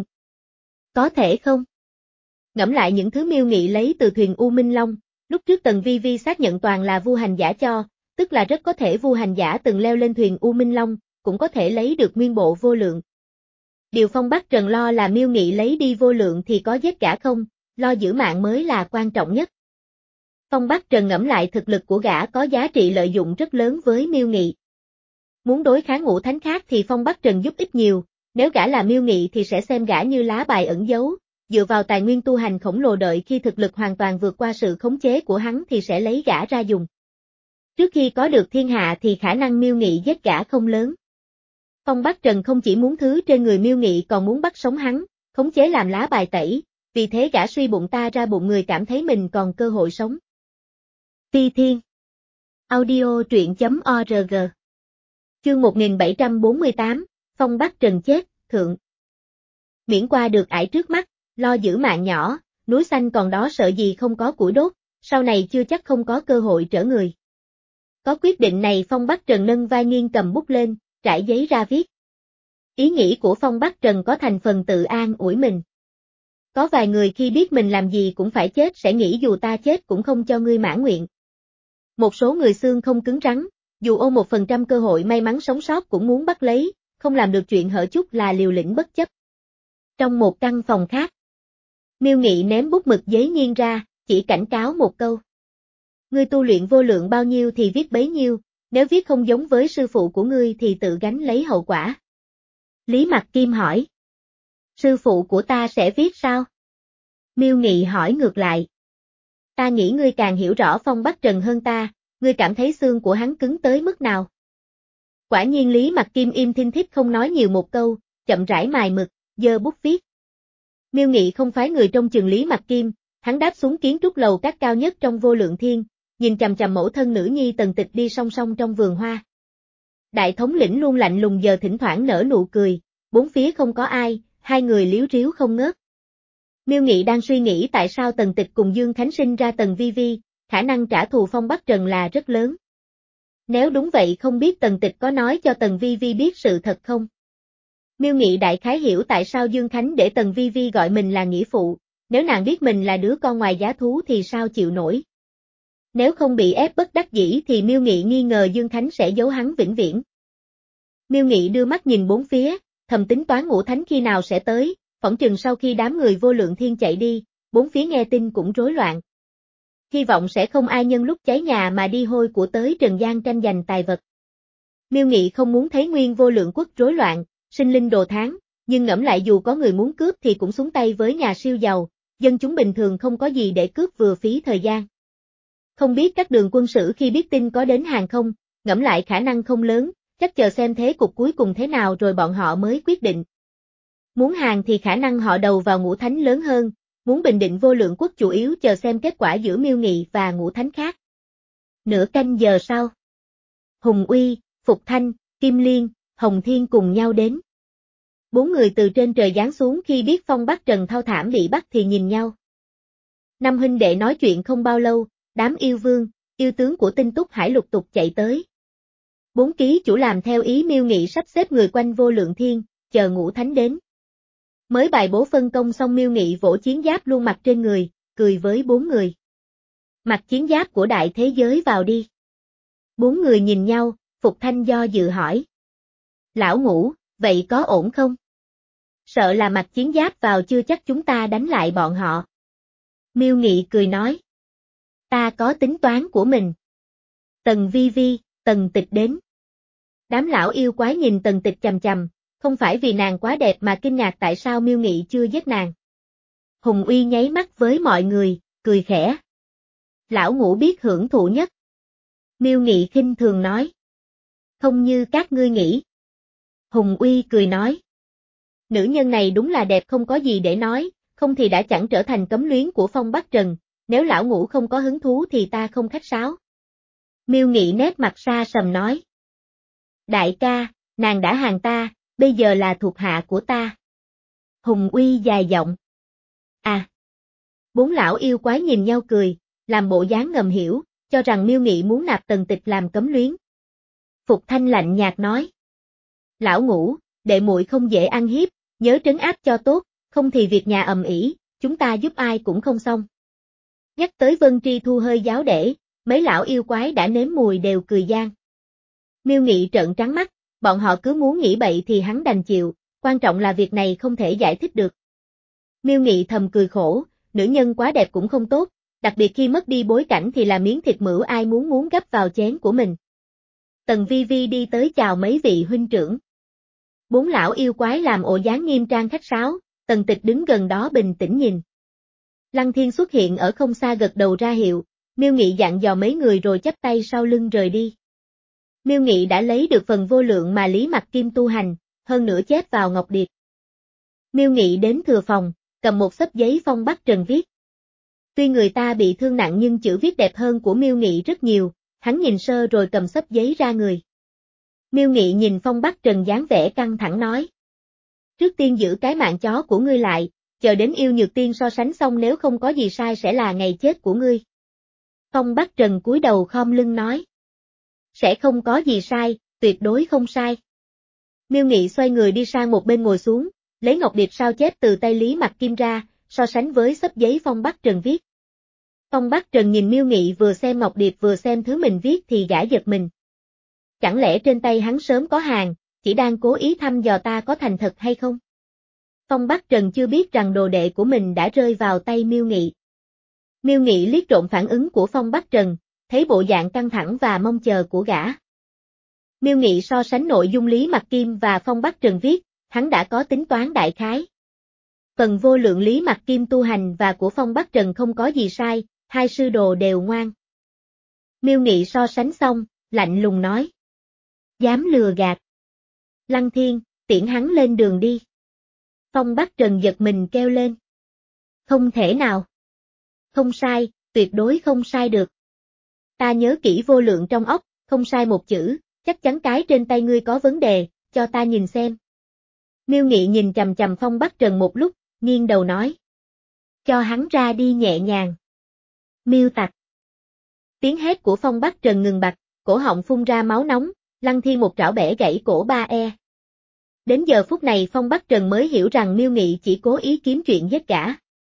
Có thể không? Ngẫm lại những thứ Miêu Nghị lấy từ thuyền U Minh Long, lúc trước Tần Vi Vi xác nhận toàn là Vu Hành Giả cho, tức là rất có thể Vu Hành Giả từng leo lên thuyền U Minh Long, cũng có thể lấy được nguyên bộ vô lượng. Điều Phong Bắc Trần lo là Miêu Nghị lấy đi vô lượng thì có giết gã không, lo giữ mạng mới là quan trọng nhất. Phong Bắc Trần ngẫm lại thực lực của gã có giá trị lợi dụng rất lớn với Miêu Nghị. Muốn đối kháng ngũ thánh khác thì Phong Bắc Trần giúp ích nhiều, nếu gã là Miêu Nghị thì sẽ xem gã như lá bài ẩn giấu, dựa vào tài nguyên tu hành khổng lồ đợi khi thực lực hoàn toàn vượt qua sự khống chế của hắn thì sẽ lấy gã ra dùng. Trước khi có được thiên hạ thì khả năng Miêu Nghị giết gã không lớn. Phong Bắc Trần không chỉ muốn thứ trên người Miêu Nghị còn muốn bắt sống hắn, khống chế làm lá bài tẩy, vì thế gã suy bụng ta ra bụng người cảm thấy mình còn cơ hội sống. Phi Thiên. Audio truyện chấm org. Chương một nghìn bảy trăm bốn mươi tám, Phong Bắc Trần chết, thượng. Miễn qua được ải trước mắt, lo giữ mạng nhỏ, núi xanh còn đó sợ gì không có củi đốt, sau này chưa chắc không có cơ hội trở người. Có quyết định này Phong Bắc Trần nâng vai nghiêng cầm bút lên, trải giấy ra viết. Ý nghĩ của Phong Bắc Trần có thành phần tự an ủi mình. Có vài người khi biết mình làm gì cũng phải chết sẽ nghĩ dù ta chết cũng không cho ngươi mãn nguyện. Một số người xương không cứng rắn, dù ô một phần trăm cơ hội may mắn sống sót cũng muốn bắt lấy, không làm được chuyện hở chút là liều lĩnh bất chấp. Trong một căn phòng khác, Miêu Nghị ném bút mực giấy nghiêng ra, chỉ cảnh cáo một câu. Ngươi tu luyện vô lượng bao nhiêu thì viết bấy nhiêu, nếu viết không giống với sư phụ của ngươi thì tự gánh lấy hậu quả. Lý Mặc Kim hỏi. Sư phụ của ta sẽ viết sao? Miêu Nghị hỏi ngược lại. Ta nghĩ ngươi càng hiểu rõ Phong Bắc Trần hơn ta, ngươi cảm thấy xương của hắn cứng tới mức nào? Quả nhiên Lý Mặc Kim im thinh thích không nói nhiều một câu, chậm rãi mài mực, giơ bút viết. Miêu Nghị không phái người trông chừng Lý Mặc Kim, hắn đáp xuống kiến trúc lầu các cao nhất trong vô lượng thiên, nhìn chằm chằm mẫu thân nữ nhi Tần Tịch đi song song trong vườn hoa. Đại thống lĩnh luôn lạnh lùng giờ thỉnh thoảng nở nụ cười, bốn phía không có ai, hai người líu ríu không ngớt. Miêu Nghị đang suy nghĩ tại sao Tần Tịch cùng Dương Khánh sinh ra Tần Vi Vi, khả năng trả thù Phong Bắc Trần là rất lớn. Nếu đúng vậy không biết Tần Tịch có nói cho Tần Vi Vi biết sự thật không? Miêu Nghị đại khái hiểu tại sao Dương Khánh để Tần Vi Vi gọi mình là nghĩa phụ, nếu nàng biết mình là đứa con ngoài giá thú thì sao chịu nổi. Nếu không bị ép bất đắc dĩ thì Miêu Nghị nghi ngờ Dương Khánh sẽ giấu hắn vĩnh viễn. Miêu Nghị đưa mắt nhìn bốn phía, thầm tính toán Ngũ Thánh khi nào sẽ tới, phỏng chừng sau khi đám người vô lượng thiên chạy đi, bốn phía nghe tin cũng rối loạn. Hy vọng sẽ không ai nhân lúc cháy nhà mà đi hôi của tới Trần gian tranh giành tài vật. Miêu Nghị không muốn thấy nguyên vô lượng quốc rối loạn, sinh linh đồ thán, nhưng ngẫm lại dù có người muốn cướp thì cũng xuống tay với nhà siêu giàu, dân chúng bình thường không có gì để cướp vừa phí thời gian. Không biết các đường quân sự khi biết tin có đến hàng không, ngẫm lại khả năng không lớn, chắc chờ xem thế cục cuối cùng thế nào rồi bọn họ mới quyết định. Muốn hàng thì khả năng họ đầu vào Ngũ Thánh lớn hơn, muốn bình định vô lượng quốc chủ yếu chờ xem kết quả giữa Miêu Nghị và Ngũ Thánh khác. Nửa canh giờ sau, Hùng Uy, Phục Thanh, Kim Liên, Hồng Thiên cùng nhau đến. Bốn người từ trên trời giáng xuống khi biết Phong Bắc Trần thao thảm bị bắt thì nhìn nhau. Năm huynh đệ nói chuyện không bao lâu, đám yêu vương, yêu tướng của Tinh Túc Hải lục tục chạy tới. Bốn ký chủ làm theo ý Miêu Nghị sắp xếp người quanh vô lượng thiên, chờ Ngũ Thánh đến. Mới bài bố phân công xong Miêu Nghị vỗ chiến giáp luôn mặc trên người, cười với bốn người. Mặc chiến giáp của đại thế giới vào đi. Bốn người nhìn nhau, Phục Thanh do dự hỏi. Lão Ngũ, vậy có ổn không? Sợ là mặc chiến giáp vào chưa chắc chúng ta đánh lại bọn họ. Miêu Nghị cười nói. Ta có tính toán của mình. Tần Vi Vi, Tần Tịch đến. Đám lão yêu quái nhìn Tần Tịch chằm chằm, không phải vì nàng quá đẹp mà kinh ngạc tại sao Miêu Nghị chưa giết nàng. Hùng Uy nháy mắt với mọi người, cười khẽ. Lão Ngũ biết hưởng thụ nhất. Miêu Nghị khinh thường nói. Không như các ngươi nghĩ. Hùng Uy cười nói. Nữ nhân này đúng là đẹp không có gì để nói, không thì đã chẳng trở thành cấm luyến của Phong Bắc Trần, nếu lão Ngũ không có hứng thú thì ta không khách sáo. Miêu Nghị nét mặt xa sầm nói. Đại ca, nàng đã hàng ta, bây giờ là thuộc hạ của ta. Hùng Uy dài giọng. À. Bốn lão yêu quái nhìn nhau cười, làm bộ dáng ngầm hiểu, cho rằng Miêu Nghị muốn nạp Tần Tịch làm cấm luyến. Phục Thanh lạnh nhạt nói. Lão Ngũ, đệ muội không dễ ăn hiếp, nhớ trấn áp cho tốt, không thì việc nhà ầm ĩ, chúng ta giúp ai cũng không xong. Nhắc tới Vân Tri Thu hơi giáo để, mấy lão yêu quái đã nếm mùi đều cười gian. Miêu Nghị trợn trắng mắt, bọn họ cứ muốn nghĩ bậy thì hắn đành chịu, quan trọng là việc này không thể giải thích được. Miêu Nghị thầm cười khổ, nữ nhân quá đẹp cũng không tốt, đặc biệt khi mất đi bối cảnh thì là miếng thịt mỡ ai muốn muốn gấp vào chén của mình. Tần Vi Vi đi tới chào mấy vị huynh trưởng. Bốn lão yêu quái làm ổ dáng nghiêm trang khách sáo, Tần Tịch đứng gần đó bình tĩnh nhìn. Lăng Thiên xuất hiện ở không xa gật đầu ra hiệu, Miêu Nghị dặn dò mấy người rồi chắp tay sau lưng rời đi. Miêu Nghị đã lấy được phần vô lượng mà Lý Mặc Kim tu hành, hơn nữa chép vào ngọc điệp. Miêu Nghị đến thừa phòng, cầm một xấp giấy phong Bắc Trần viết. Tuy người ta bị thương nặng nhưng chữ viết đẹp hơn của Miêu Nghị rất nhiều, hắn nhìn sơ rồi cầm xấp giấy ra người. Miêu Nghị nhìn phong Bắc Trần dáng vẻ căng thẳng nói. Trước tiên giữ cái mạng chó của ngươi lại, chờ đến yêu nhược tiên so sánh xong nếu không có gì sai sẽ là ngày chết của ngươi. Phong Bắc Trần cúi đầu khom lưng nói. Sẽ không có gì sai, tuyệt đối không sai. Miêu Nghị xoay người đi sang một bên ngồi xuống, lấy ngọc điệp sao chép từ tay Lý Mặc Kim ra, so sánh với xấp giấy phong Bắc Trần viết. Phong Bắc Trần nhìn Miêu Nghị vừa xem ngọc điệp vừa xem thứ mình viết thì gã giật mình. Chẳng lẽ trên tay hắn sớm có hàng, chỉ đang cố ý thăm dò ta có thành thật hay không? Phong Bắc Trần chưa biết rằng đồ đệ của mình đã rơi vào tay Miêu Nghị. Miêu Nghị liếc trộm phản ứng của Phong Bắc Trần, thấy bộ dạng căng thẳng và mong chờ của gã. Miêu Nghị so sánh nội dung Lý Mặc Kim và Phong Bắc Trần viết, hắn đã có tính toán đại khái. Phần vô lượng Lý Mặc Kim tu hành và của Phong Bắc Trần không có gì sai, hai sư đồ đều ngoan. Miêu Nghị so sánh xong, lạnh lùng nói. Dám lừa gạt. Lăng Thiên, tiễn hắn lên đường đi. Phong Bắc Trần giật mình kêu lên. Không thể nào. Không sai, tuyệt đối không sai được. Ta nhớ kỹ vô lượng trong óc, không sai một chữ, chắc chắn cái trên tay ngươi có vấn đề, cho ta nhìn xem. Miêu Nghị nhìn chằm chằm Phong Bắc Trần một lúc, nghiêng đầu nói. Cho hắn ra đi nhẹ nhàng. Miêu tặc. Tiếng hét của Phong Bắc Trần ngừng bặt, cổ họng phun ra máu nóng, Lăng Thiên một trảo bẻ gãy cổ ba e. Đến giờ phút này Phong Bắc Trần mới hiểu rằng Miêu Nghị chỉ cố ý kiếm chuyện giết gã.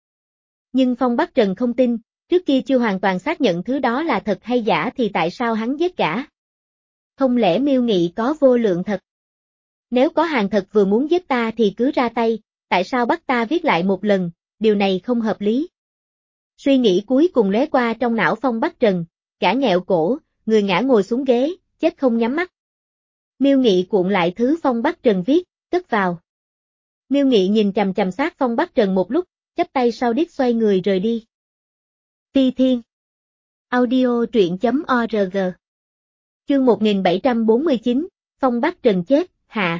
Nhưng Phong Bắc Trần không tin, trước kia chưa hoàn toàn xác nhận thứ đó là thật hay giả thì tại sao hắn giết gã? Không lẽ Miêu Nghị có vô lượng thật? Nếu có hàng thật vừa muốn giết ta thì cứ ra tay, tại sao bắt ta viết lại một lần, điều này không hợp lý. Suy nghĩ cuối cùng lóe qua trong não Phong Bắc Trần, gã nghẹo cổ, người ngã ngồi xuống ghế, chết không nhắm mắt. Miêu Nghị cuộn lại thứ Phong Bắc Trần viết, cất vào. Miêu Nghị nhìn chằm chằm sát Phong Bắc Trần một lúc, chắp tay sau đít xoay người rời đi. Phi Thiên Audio truyện chấm org Chương một nghìn bảy trăm bốn mươi chín, Phong Bắc Trần chết, hạ.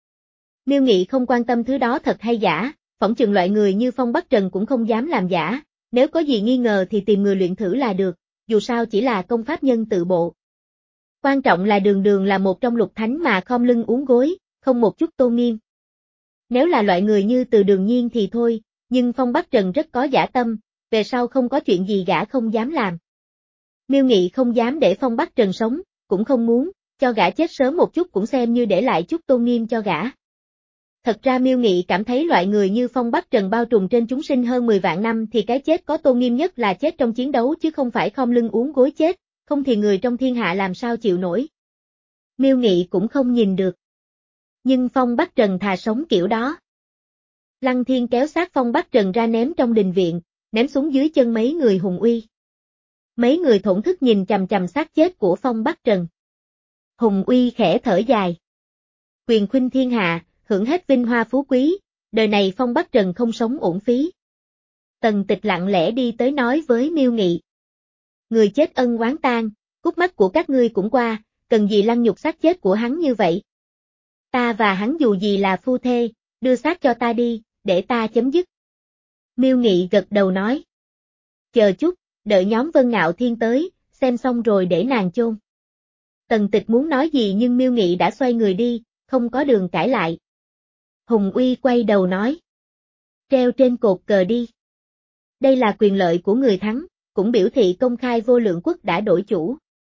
Miêu Nghị không quan tâm thứ đó thật hay giả, phỏng chừng loại người như Phong Bắc Trần cũng không dám làm giả, nếu có gì nghi ngờ thì tìm người luyện thử là được, dù sao chỉ là công pháp nhân tự bộ. Quan trọng là Đường Đường là một trong lục thánh mà khom lưng uốn gối, không một chút tôn nghiêm. Nếu là loại người như Từ Đường Nhiên thì thôi, nhưng Phong Bắc Trần rất có dã tâm, về sau không có chuyện gì gã không dám làm. Miêu Nghị không dám để Phong Bắc Trần sống, cũng không muốn, cho gã chết sớm một chút cũng xem như để lại chút tôn nghiêm cho gã. Thật ra Miêu Nghị cảm thấy loại người như Phong Bắc Trần bao trùm trên chúng sinh hơn mười vạn năm thì cái chết có tôn nghiêm nhất là chết trong chiến đấu chứ không phải khom lưng uốn gối chết, không thì người trong thiên hạ làm sao chịu nổi. Miêu Nghị cũng không nhìn được. Nhưng Phong Bắc Trần thà sống kiểu đó. Lăng Thiên kéo xác Phong Bắc Trần ra ném trong đình viện, ném xuống dưới chân mấy người hùng uy. Mấy người thổn thức nhìn chằm chằm xác chết của Phong Bắc Trần. Hùng uy khẽ thở dài. Quyền khuynh thiên hạ, hưởng hết vinh hoa phú quý, đời này Phong Bắc Trần không sống uổng phí. Tần Tịch lặng lẽ đi tới nói với Miêu Nghị. Người chết ân oán tan, cút mắt của các ngươi cũng qua, cần gì lăng nhục xác chết của hắn như vậy. Ta và hắn dù gì là phu thê, đưa xác cho ta đi, để ta chấm dứt. Miêu Nghị gật đầu nói. Chờ chút, đợi nhóm Vân Ngạo Thiên tới, xem xong rồi để nàng chôn. Tần Tịch muốn nói gì nhưng Miêu Nghị đã xoay người đi, không có đường cãi lại. Hùng Uy quay đầu nói. Treo trên cột cờ đi. Đây là quyền lợi của người thắng, cũng biểu thị công khai vô lượng quốc đã đổi chủ.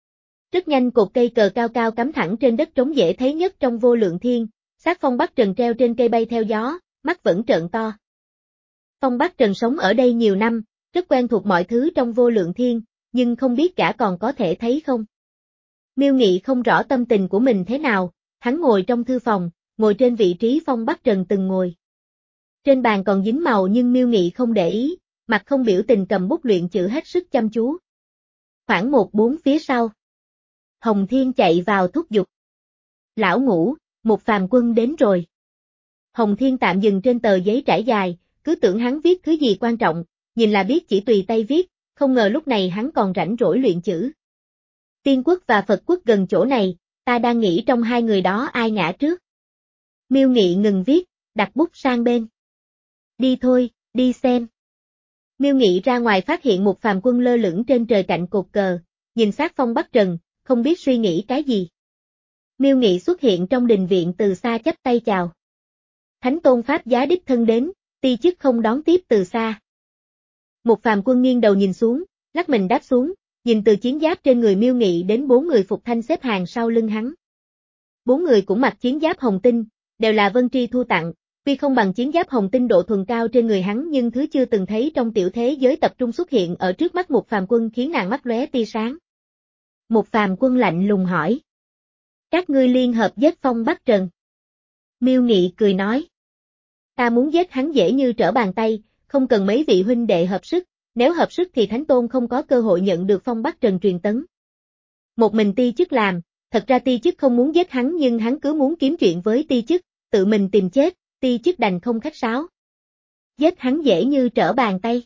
Rất nhanh cột cây cờ cao cao cắm thẳng trên đất trống dễ thấy nhất trong vô lượng thiên, xác Phong Bắc Trần treo trên cây bay theo gió, mắt vẫn trợn to. Phong Bắc Trần sống ở đây nhiều năm, rất quen thuộc mọi thứ trong vô lượng thiên, nhưng không biết gã còn có thể thấy không. Miêu Nghị không rõ tâm tình của mình thế nào, hắn ngồi trong thư phòng, ngồi trên vị trí Phong Bắc Trần từng ngồi. Trên bàn còn dính màu nhưng Miêu Nghị không để ý, mặt không biểu tình cầm bút luyện chữ hết sức chăm chú. Khoảng một bốn phía sau. Hồng Thiên chạy vào thúc giục. Lão Ngũ, một phàm quân đến rồi. Hồng Thiên tạm dừng trên tờ giấy trải dài, cứ tưởng hắn viết thứ gì quan trọng, nhìn là biết chỉ tùy tay viết, không ngờ lúc này hắn còn rảnh rỗi luyện chữ. Tiên quốc và Phật quốc gần chỗ này, ta đang nghĩ trong hai người đó ai ngã trước. Miêu Nghị ngừng viết, đặt bút sang bên. Đi thôi, Đi xem. Miêu Nghị ra ngoài phát hiện một phàm quân lơ lửng trên trời cạnh cột cờ, nhìn sát phong Bắc Trần, không biết suy nghĩ cái gì. Miêu Nghị xuất hiện trong đình viện từ xa chắp tay chào. Thánh tôn pháp giá đích thân đến, ti chức không đón tiếp từ xa. Một phàm quân nghiêng đầu nhìn xuống, lắc mình đáp xuống, nhìn từ chiến giáp trên người Miêu Nghị đến bốn người phục thanh xếp hàng sau lưng hắn. Bốn người cũng mặc chiến giáp hồng tinh, đều là Vân Tri thu tặng, tuy không bằng chiến giáp hồng tinh độ thuần cao trên người hắn nhưng thứ chưa từng thấy trong tiểu thế giới tập trung xuất hiện ở trước mắt một phàm quân khiến nàng mắt lóe tia sáng. Một phàm quân lạnh lùng hỏi. Các ngươi liên hợp giết phong Bắc Trần. Miêu Nghị cười nói. Ta muốn giết hắn dễ như trở bàn tay, không cần mấy vị huynh đệ hợp sức, nếu hợp sức thì Thánh Tôn không có cơ hội nhận được phong Bắc Trần truyền tấn. Một mình ti chức làm, thật ra ti chức không muốn giết hắn nhưng hắn cứ muốn kiếm chuyện với ti chức, tự mình tìm chết, ti chức đành không khách sáo. Giết hắn dễ như trở bàn tay.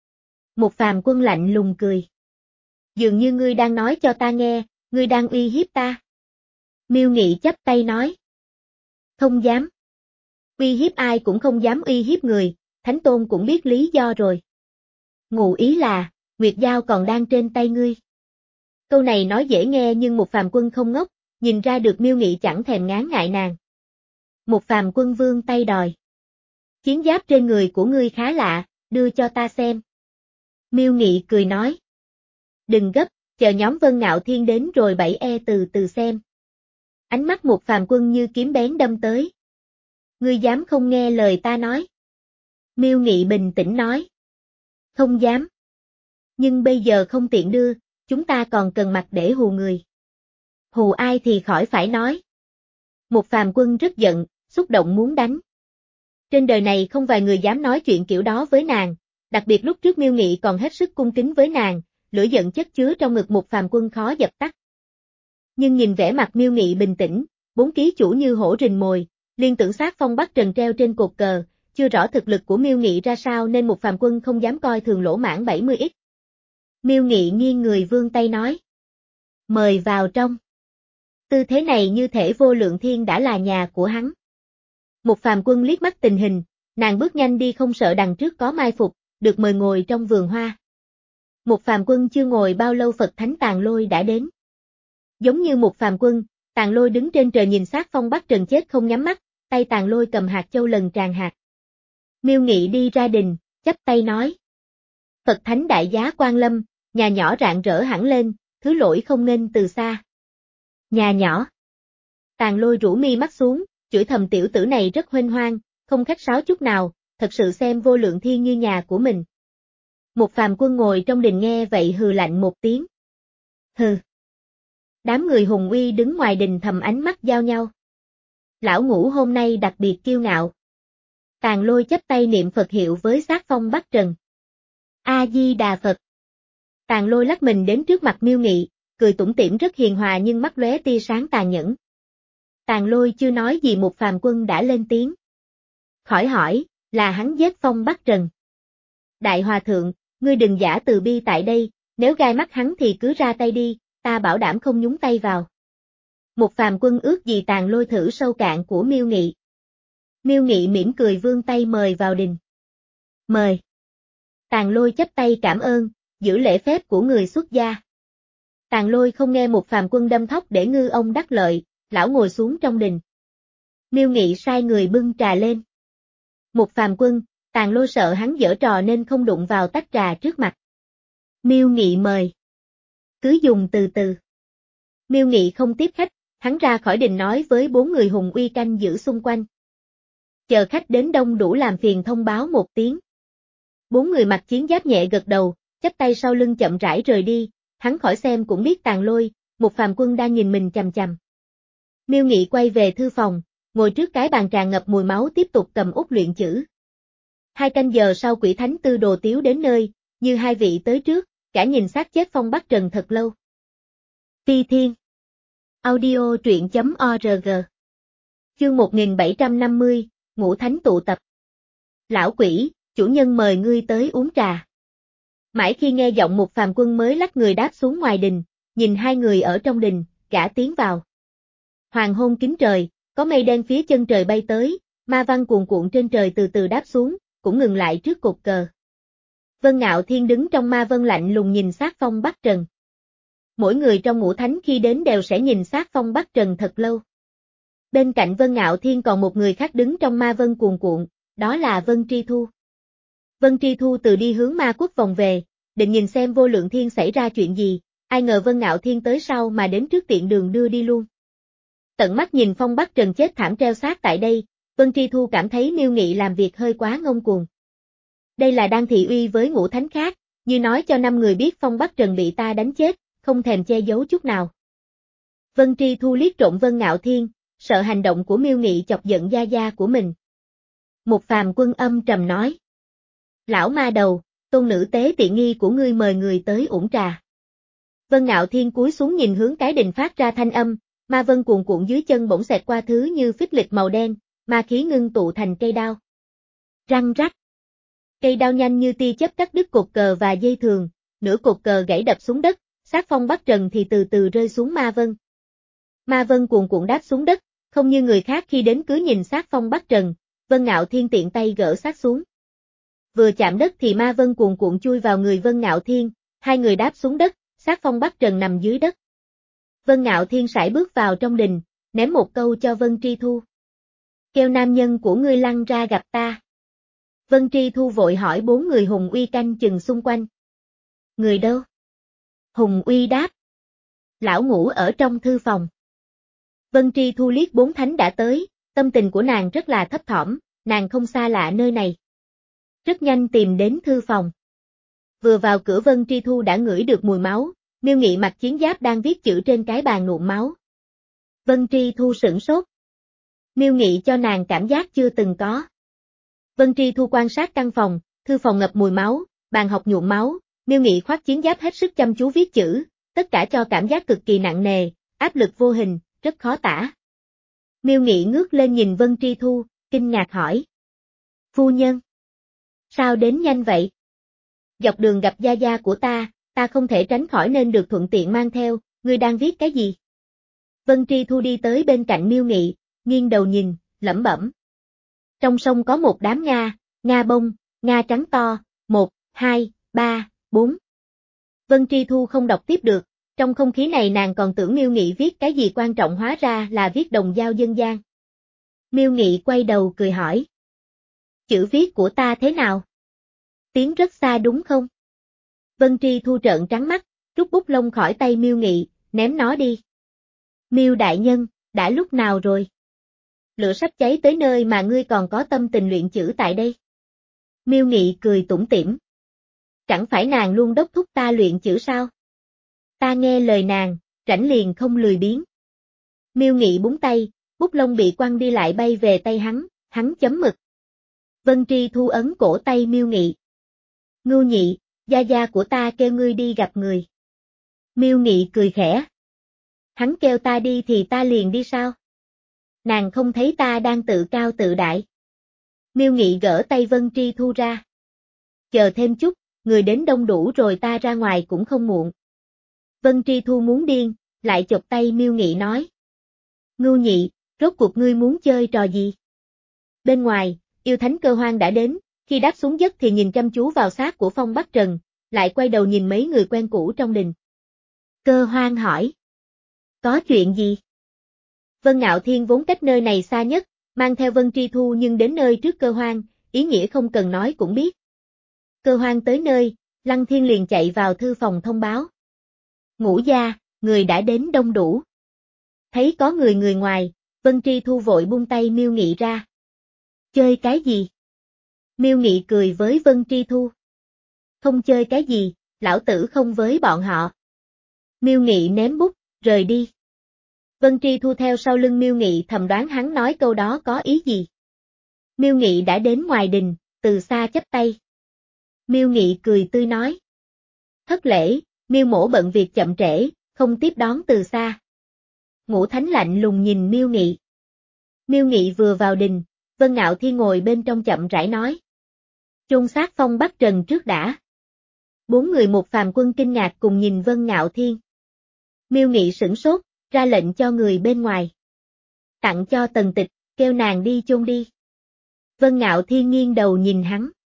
Một phàm quân lạnh lùng cười. Dường như ngươi đang nói cho ta nghe, ngươi đang uy hiếp ta. Miêu Nghị chắp tay nói. Không dám. Uy hiếp ai cũng không dám uy hiếp người, Thánh Tôn cũng biết lý do rồi. Ngụ ý là, Nguyệt Giao còn đang trên tay ngươi. Câu này nói dễ nghe nhưng một phàm quân không ngốc, nhìn ra được Miêu Nghị chẳng thèm ngán ngại nàng. Một phàm quân vươn tay đòi. Chiến giáp trên người của ngươi khá lạ, đưa cho ta xem. Miêu Nghị cười nói. Đừng gấp, chờ nhóm Vân Ngạo Thiên đến rồi bảy e từ từ xem. Ánh mắt một phàm quân như kiếm bén đâm tới. Ngươi dám không nghe lời ta nói? Miêu Nghị bình tĩnh nói. Không dám. Nhưng bây giờ không tiện đưa, chúng ta còn cần mặt để hù người. Hù ai thì khỏi phải nói. Một phàm quân rất giận, xúc động muốn đánh. Trên đời này không vài người dám nói chuyện kiểu đó với nàng, đặc biệt lúc trước Miêu Nghị còn hết sức cung kính với nàng, lửa giận chất chứa trong ngực một phàm quân khó dập tắt. Nhưng nhìn vẻ mặt Miêu Nghị bình tĩnh, bốn ký chủ như hổ rình mồi, liên tưởng sát phong Bắc Trần treo trên cột cờ, chưa rõ thực lực của Miêu Nghị ra sao nên một phàm quân không dám coi thường lỗ mãng bảy mươi x. Miêu Nghị nghiêng người vươn tay nói. Mời vào trong. Tư thế này như thể Vô Lượng Thiên đã là nhà của hắn. Một phàm quân liếc mắt tình hình, nàng bước nhanh đi không sợ đằng trước có mai phục, được mời ngồi trong vườn hoa. Một phàm quân chưa ngồi bao lâu Phật Thánh Tàng Lôi đã đến. Giống như một phàm quân, Tàng Lôi đứng trên trời nhìn sát phong Bắc Trần chết không nhắm mắt, tay Tàng Lôi cầm hạt châu lần tràn hạt. Miêu Nghị đi ra đình, chắp tay nói. Phật Thánh đại giá Quan Lâm, nhà nhỏ rạng rỡ hẳn lên, thứ lỗi không nên từ xa. Nhà nhỏ. Tàng Lôi rũ mi mắt xuống, chửi thầm tiểu tử này rất huênh hoang, không khách sáo chút nào, thật sự xem Vô Lượng Thiên như nhà của mình. Một phàm quân ngồi trong đình nghe vậy hừ lạnh một tiếng. Hừ. Đám người hùng uy đứng ngoài đình thầm ánh mắt giao nhau. Lão Ngũ hôm nay đặc biệt kiêu ngạo. Tàng Lôi chắp tay niệm Phật hiệu với sát phong Bắc Trần. A-di-đà Phật. Tàng Lôi lắc mình đến trước mặt Miêu Nghị, cười tủm tỉm rất hiền hòa nhưng mắt lóe tia sáng tàn nhẫn. Tàng Lôi chưa nói gì một phàm quân đã lên tiếng. Khỏi hỏi, là hắn giết phong Bắc Trần. Đại Hòa Thượng, ngươi đừng giả từ bi tại đây, nếu gai mắt hắn thì cứ ra tay đi, ta bảo đảm không nhúng tay vào. Một phàm quân ước gì Tàng Lôi thử sâu cạn của Miêu Nghị. Miêu Nghị mỉm cười vươn tay mời vào đình. Mời. Tàng Lôi chắp tay cảm ơn, giữ lễ phép của người xuất gia. Tàng Lôi không nghe một phàm quân đâm thóc để ngư ông đắc lợi, lão ngồi xuống trong đình. Miêu Nghị sai người bưng trà lên. Một phàm quân, Tàng Lôi sợ hắn giở trò nên không đụng vào tách trà trước mặt. Miêu Nghị mời. Cứ dùng từ từ. Miêu Nghị không tiếp khách, hắn ra khỏi đình nói với bốn người hùng uy canh giữ xung quanh. Chờ khách đến đông đủ làm phiền thông báo một tiếng. Bốn người mặc chiến giáp nhẹ gật đầu, chắp tay sau lưng chậm rãi rời đi, hắn khỏi xem cũng biết Tàng Lôi, một phàm quân đang nhìn mình chằm chằm. Miêu Nghị quay về thư phòng, ngồi trước cái bàn trà ngập mùi máu tiếp tục cầm út luyện chữ. Hai canh giờ sau Quỷ Thánh Tư Đồ Tiếu đến nơi, như hai vị tới trước, cả nhìn xác chết phong Bắc Trần thật lâu. Ti Thiên. Audio truyện chấm org. Chương một nghìn bảy trăm năm mươi, Ngũ Thánh tụ tập. Lão Quỷ, chủ nhân mời ngươi tới uống trà. Mãi khi nghe giọng một phàm quân mới lách người đáp xuống ngoài đình, nhìn hai người ở trong đình, gã tiến vào. Hoàng hôn kín trời, có mây đen phía chân trời bay tới, ma văn cuồn cuộn trên trời từ từ đáp xuống, cũng ngừng lại trước cột cờ. Vân Ngạo Thiên đứng trong ma vân lạnh lùng nhìn xác Phong Bắc Trần. Mỗi người trong ngũ thánh khi đến đều sẽ nhìn xác Phong Bắc Trần thật lâu. Bên cạnh Vân Ngạo Thiên còn một người khác đứng trong ma vân cuồn cuộn, đó là Vân Tri Thu. Vân Tri Thu từ đi hướng ma quốc vòng về, định nhìn xem Vô Lượng Thiên xảy ra chuyện gì, ai ngờ Vân Ngạo Thiên tới sau mà đến trước tiện đường đưa đi luôn. Tận mắt nhìn Phong Bắc Trần chết thảm treo xác tại đây, Vân Tri Thu cảm thấy Miêu Nghị làm việc hơi quá ngông cuồng. Đây là đang thị uy với ngũ thánh khác, như nói cho năm người biết Phong Bắc Trần bị ta đánh chết, không thèm che giấu chút nào. Vân Tri Thu liếc trộm Vân Ngạo Thiên, sợ hành động của Miêu Nghị chọc giận gia gia của mình. Một phàm quân âm trầm nói. Lão ma đầu, tôn nữ tế tiện nghi của ngươi mời người tới uổng trà. Vân Ngạo Thiên cúi xuống nhìn hướng cái đình phát ra thanh âm, ma vân cuồn cuộn dưới chân bỗng xẹt qua thứ như phích lịch màu đen, ma khí ngưng tụ thành cây đao. Răng rắc. Cây đao nhanh như tia chớp cắt đứt cột cờ và dây thừng, nửa cột cờ gãy đập xuống đất, xác Phong Bắc Trần thì từ từ rơi xuống ma vân. Ma vân cuồn cuộn đáp xuống đất, không như người khác khi đến cứ nhìn xác Phong Bắc Trần, Vân Ngạo Thiên tiện tay gỡ xác xuống. Vừa chạm đất thì ma vân cuồn cuộn chui vào người Vân Ngạo Thiên, hai người đáp xuống đất, xác Phong Bắc Trần nằm dưới đất. Vân Ngạo Thiên sải bước vào trong đình, ném một câu cho Vân Tri Thu. Kêu nam nhân của ngươi lăn ra gặp ta. Vân Tri Thu vội hỏi bốn người Hùng Uy canh chừng xung quanh. Người đâu? Hùng Uy đáp. Lão ngủ ở trong thư phòng. Vân Tri Thu liếc bốn thánh đã tới, tâm tình của nàng rất là thấp thỏm, nàng không xa lạ nơi này. Rất nhanh tìm đến thư phòng. Vừa vào cửa Vân Tri Thu đã ngửi được mùi máu, Miêu Nghị mặc chiến giáp đang viết chữ trên cái bàn nhuộm máu. Vân Tri Thu sửng sốt. Miêu Nghị cho nàng cảm giác chưa từng có. Vân Tri Thu quan sát căn phòng, thư phòng ngập mùi máu, bàn học nhuộm máu, Miêu Nghị khoác chiến giáp hết sức chăm chú viết chữ, tất cả cho cảm giác cực kỳ nặng nề, áp lực vô hình, rất khó tả. Miêu Nghị ngước lên nhìn Vân Tri Thu, kinh ngạc hỏi. Phu nhân. Sao đến nhanh vậy? Dọc đường gặp gia gia của ta, ta không thể tránh khỏi nên được thuận tiện mang theo, ngươi đang viết cái gì? Vân Tri Thu đi tới bên cạnh Miêu Nghị, nghiêng đầu nhìn, lẩm bẩm. Trong sông có một đám Nga, Nga bông, Nga trắng to, một, hai, ba, bốn. Vân Tri Thu không đọc tiếp được, trong không khí này nàng còn tưởng Miêu Nghị viết cái gì quan trọng hóa ra là viết đồng dao dân gian. Miêu Nghị quay đầu cười hỏi. Chữ viết của ta thế nào? Tiếng rất xa đúng không? Vân Tri Thu trợn trắng mắt, rút bút lông khỏi tay Miêu Nghị, ném nó đi. Miêu đại nhân, đã lúc nào rồi? Lửa sắp cháy tới nơi mà ngươi còn có tâm tình luyện chữ tại đây. Miêu Nghị cười tủm tỉm. Chẳng phải nàng luôn đốc thúc ta luyện chữ sao? Ta nghe lời nàng, rảnh liền không lười biếng. Miêu Nghị búng tay, bút lông bị quăng đi lại bay về tay hắn, hắn chấm mực. Vân Tri Thu ấn cổ tay Miêu Nghị. Ngưu Nhị, gia gia của ta kêu ngươi đi gặp người. Miêu Nghị cười khẽ. Hắn kêu ta đi thì ta liền đi sao? Nàng không thấy ta đang tự cao tự đại. Miêu Nghị gỡ tay Vân Tri Thu ra. Chờ thêm chút, người đến đông đủ rồi ta ra ngoài cũng không muộn. Vân Tri Thu muốn điên, lại chộp tay Miêu Nghị nói. Ngưu Nhị, rốt cuộc ngươi muốn chơi trò gì? Bên ngoài, yêu thánh Cơ Hoang đã đến, khi đáp xuống giấc thì nhìn chăm chú vào xác của Phong Bắc Trần, lại quay đầu nhìn mấy người quen cũ trong đình. Cơ Hoang hỏi. Có chuyện gì? Vân Ngạo Thiên vốn cách nơi này xa nhất, mang theo Vân Tri Thu nhưng đến nơi trước Cơ Hoang, ý nghĩa không cần nói cũng biết. Cơ Hoang tới nơi, Lăng Thiên liền chạy vào thư phòng thông báo. Ngũ gia, người đã đến đông đủ. Thấy có người người ngoài, Vân Tri Thu vội buông tay Miêu Nghị ra. Chơi cái gì? Miêu Nghị cười với Vân Tri Thu. Không chơi cái gì, lão tử không với bọn họ. Miêu Nghị ném bút, rời đi. Vân Tri Thu theo sau lưng Miêu Nghị thầm đoán hắn nói câu đó có ý gì. Miêu Nghị đã đến ngoài đình, từ xa chắp tay. Miêu Nghị cười tươi nói. Thất lễ, Miêu mỗ bận việc chậm trễ, không tiếp đón từ xa. Ngũ Thánh lạnh lùng nhìn Miêu Nghị. Miêu Nghị vừa vào đình, Vân Ngạo Thiên ngồi bên trong chậm rãi nói. Chôn xác Phong Bắc Trần trước đã. Bốn người một phàm quân kinh ngạc cùng nhìn Vân Ngạo Thiên. Miêu Nghị sửng sốt, ra lệnh cho người bên ngoài. Tặng cho Tần Tịch, kêu nàng đi chôn đi. Vân Ngạo Thiên nghiêng đầu nhìn hắn.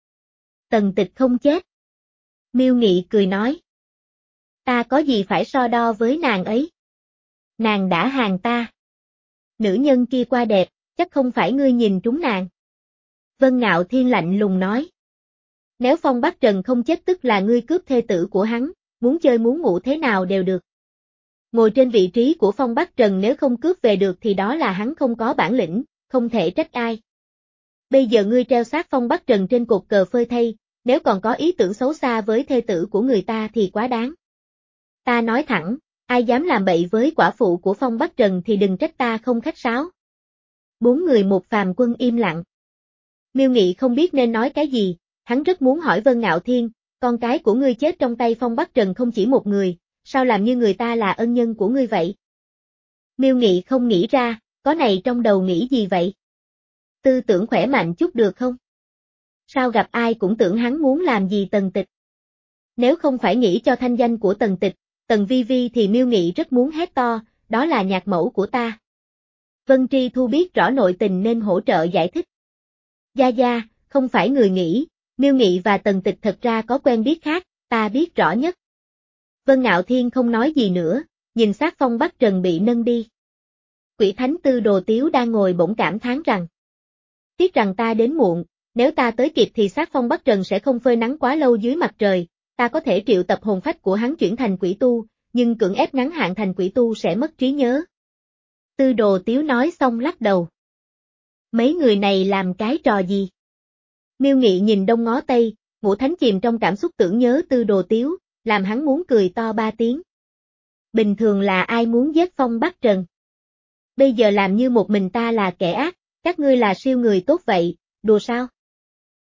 Tần Tịch không chết. Miêu Nghị cười nói. Ta có gì phải so đo với nàng ấy? Nàng đã hàng ta. Nữ nhân kia qua đẹp, chắc không phải ngươi nhìn trúng nàng. Vân Ngạo Thiên lạnh lùng nói. Nếu Phong Bắc Trần không chết tức là ngươi cướp thê tử của hắn, muốn chơi muốn ngủ thế nào đều được. Ngồi trên vị trí của Phong Bắc Trần nếu không cướp về được thì đó là hắn không có bản lĩnh, không thể trách ai. Bây giờ ngươi treo xác Phong Bắc Trần trên cột cờ phơi thây, nếu còn có ý tưởng xấu xa với thê tử của người ta thì quá đáng. Ta nói thẳng, ai dám làm bậy với quả phụ của Phong Bắc Trần thì đừng trách ta không khách sáo. Bốn người một phàm quân im lặng. Miêu Nghị không biết nên nói cái gì, hắn rất muốn hỏi Vân Ngạo Thiên, con cái của ngươi chết trong tay Phong Bắc Trần không chỉ một người, sao làm như người ta là ân nhân của ngươi vậy? Miêu Nghị không nghĩ ra, có này trong đầu nghĩ gì vậy? Tư tưởng khỏe mạnh chút được không? Sao gặp ai cũng tưởng hắn muốn làm gì Tần Tịch? Nếu không phải nghĩ cho thanh danh của Tần Tịch, Tần Vi Vi thì Miêu Nghị rất muốn hét to, đó là nhạc mẫu của ta. Vân Tri Thu biết rõ nội tình nên hỗ trợ giải thích. Gia Gia, không phải người nghĩ, Miêu Nghị và Tần Tịch thật ra có quen biết khác, ta biết rõ nhất. Vân Ngạo Thiên không nói gì nữa, nhìn xác Phong Bắc Trần bị nâng đi. Quỷ Thánh Tư Đồ Tiếu đang ngồi bỗng cảm thán rằng. Tiếc rằng ta đến muộn, nếu ta tới kịp thì xác Phong Bắc Trần sẽ không phơi nắng quá lâu dưới mặt trời, ta có thể triệu tập hồn phách của hắn chuyển thành quỷ tu, nhưng cưỡng ép ngắn hạn thành quỷ tu sẽ mất trí nhớ. Tư Đồ Tiếu nói xong lắc đầu. Mấy người này làm cái trò gì? Miêu Nghị nhìn đông ngó tây, Ngũ Thánh chìm trong cảm xúc tưởng nhớ Tư Đồ Tiếu, làm hắn muốn cười to ba tiếng. Bình thường là ai muốn giết Phong Bắc Trần? Bây giờ làm như một mình ta là kẻ ác, các ngươi là siêu người tốt vậy, đùa sao?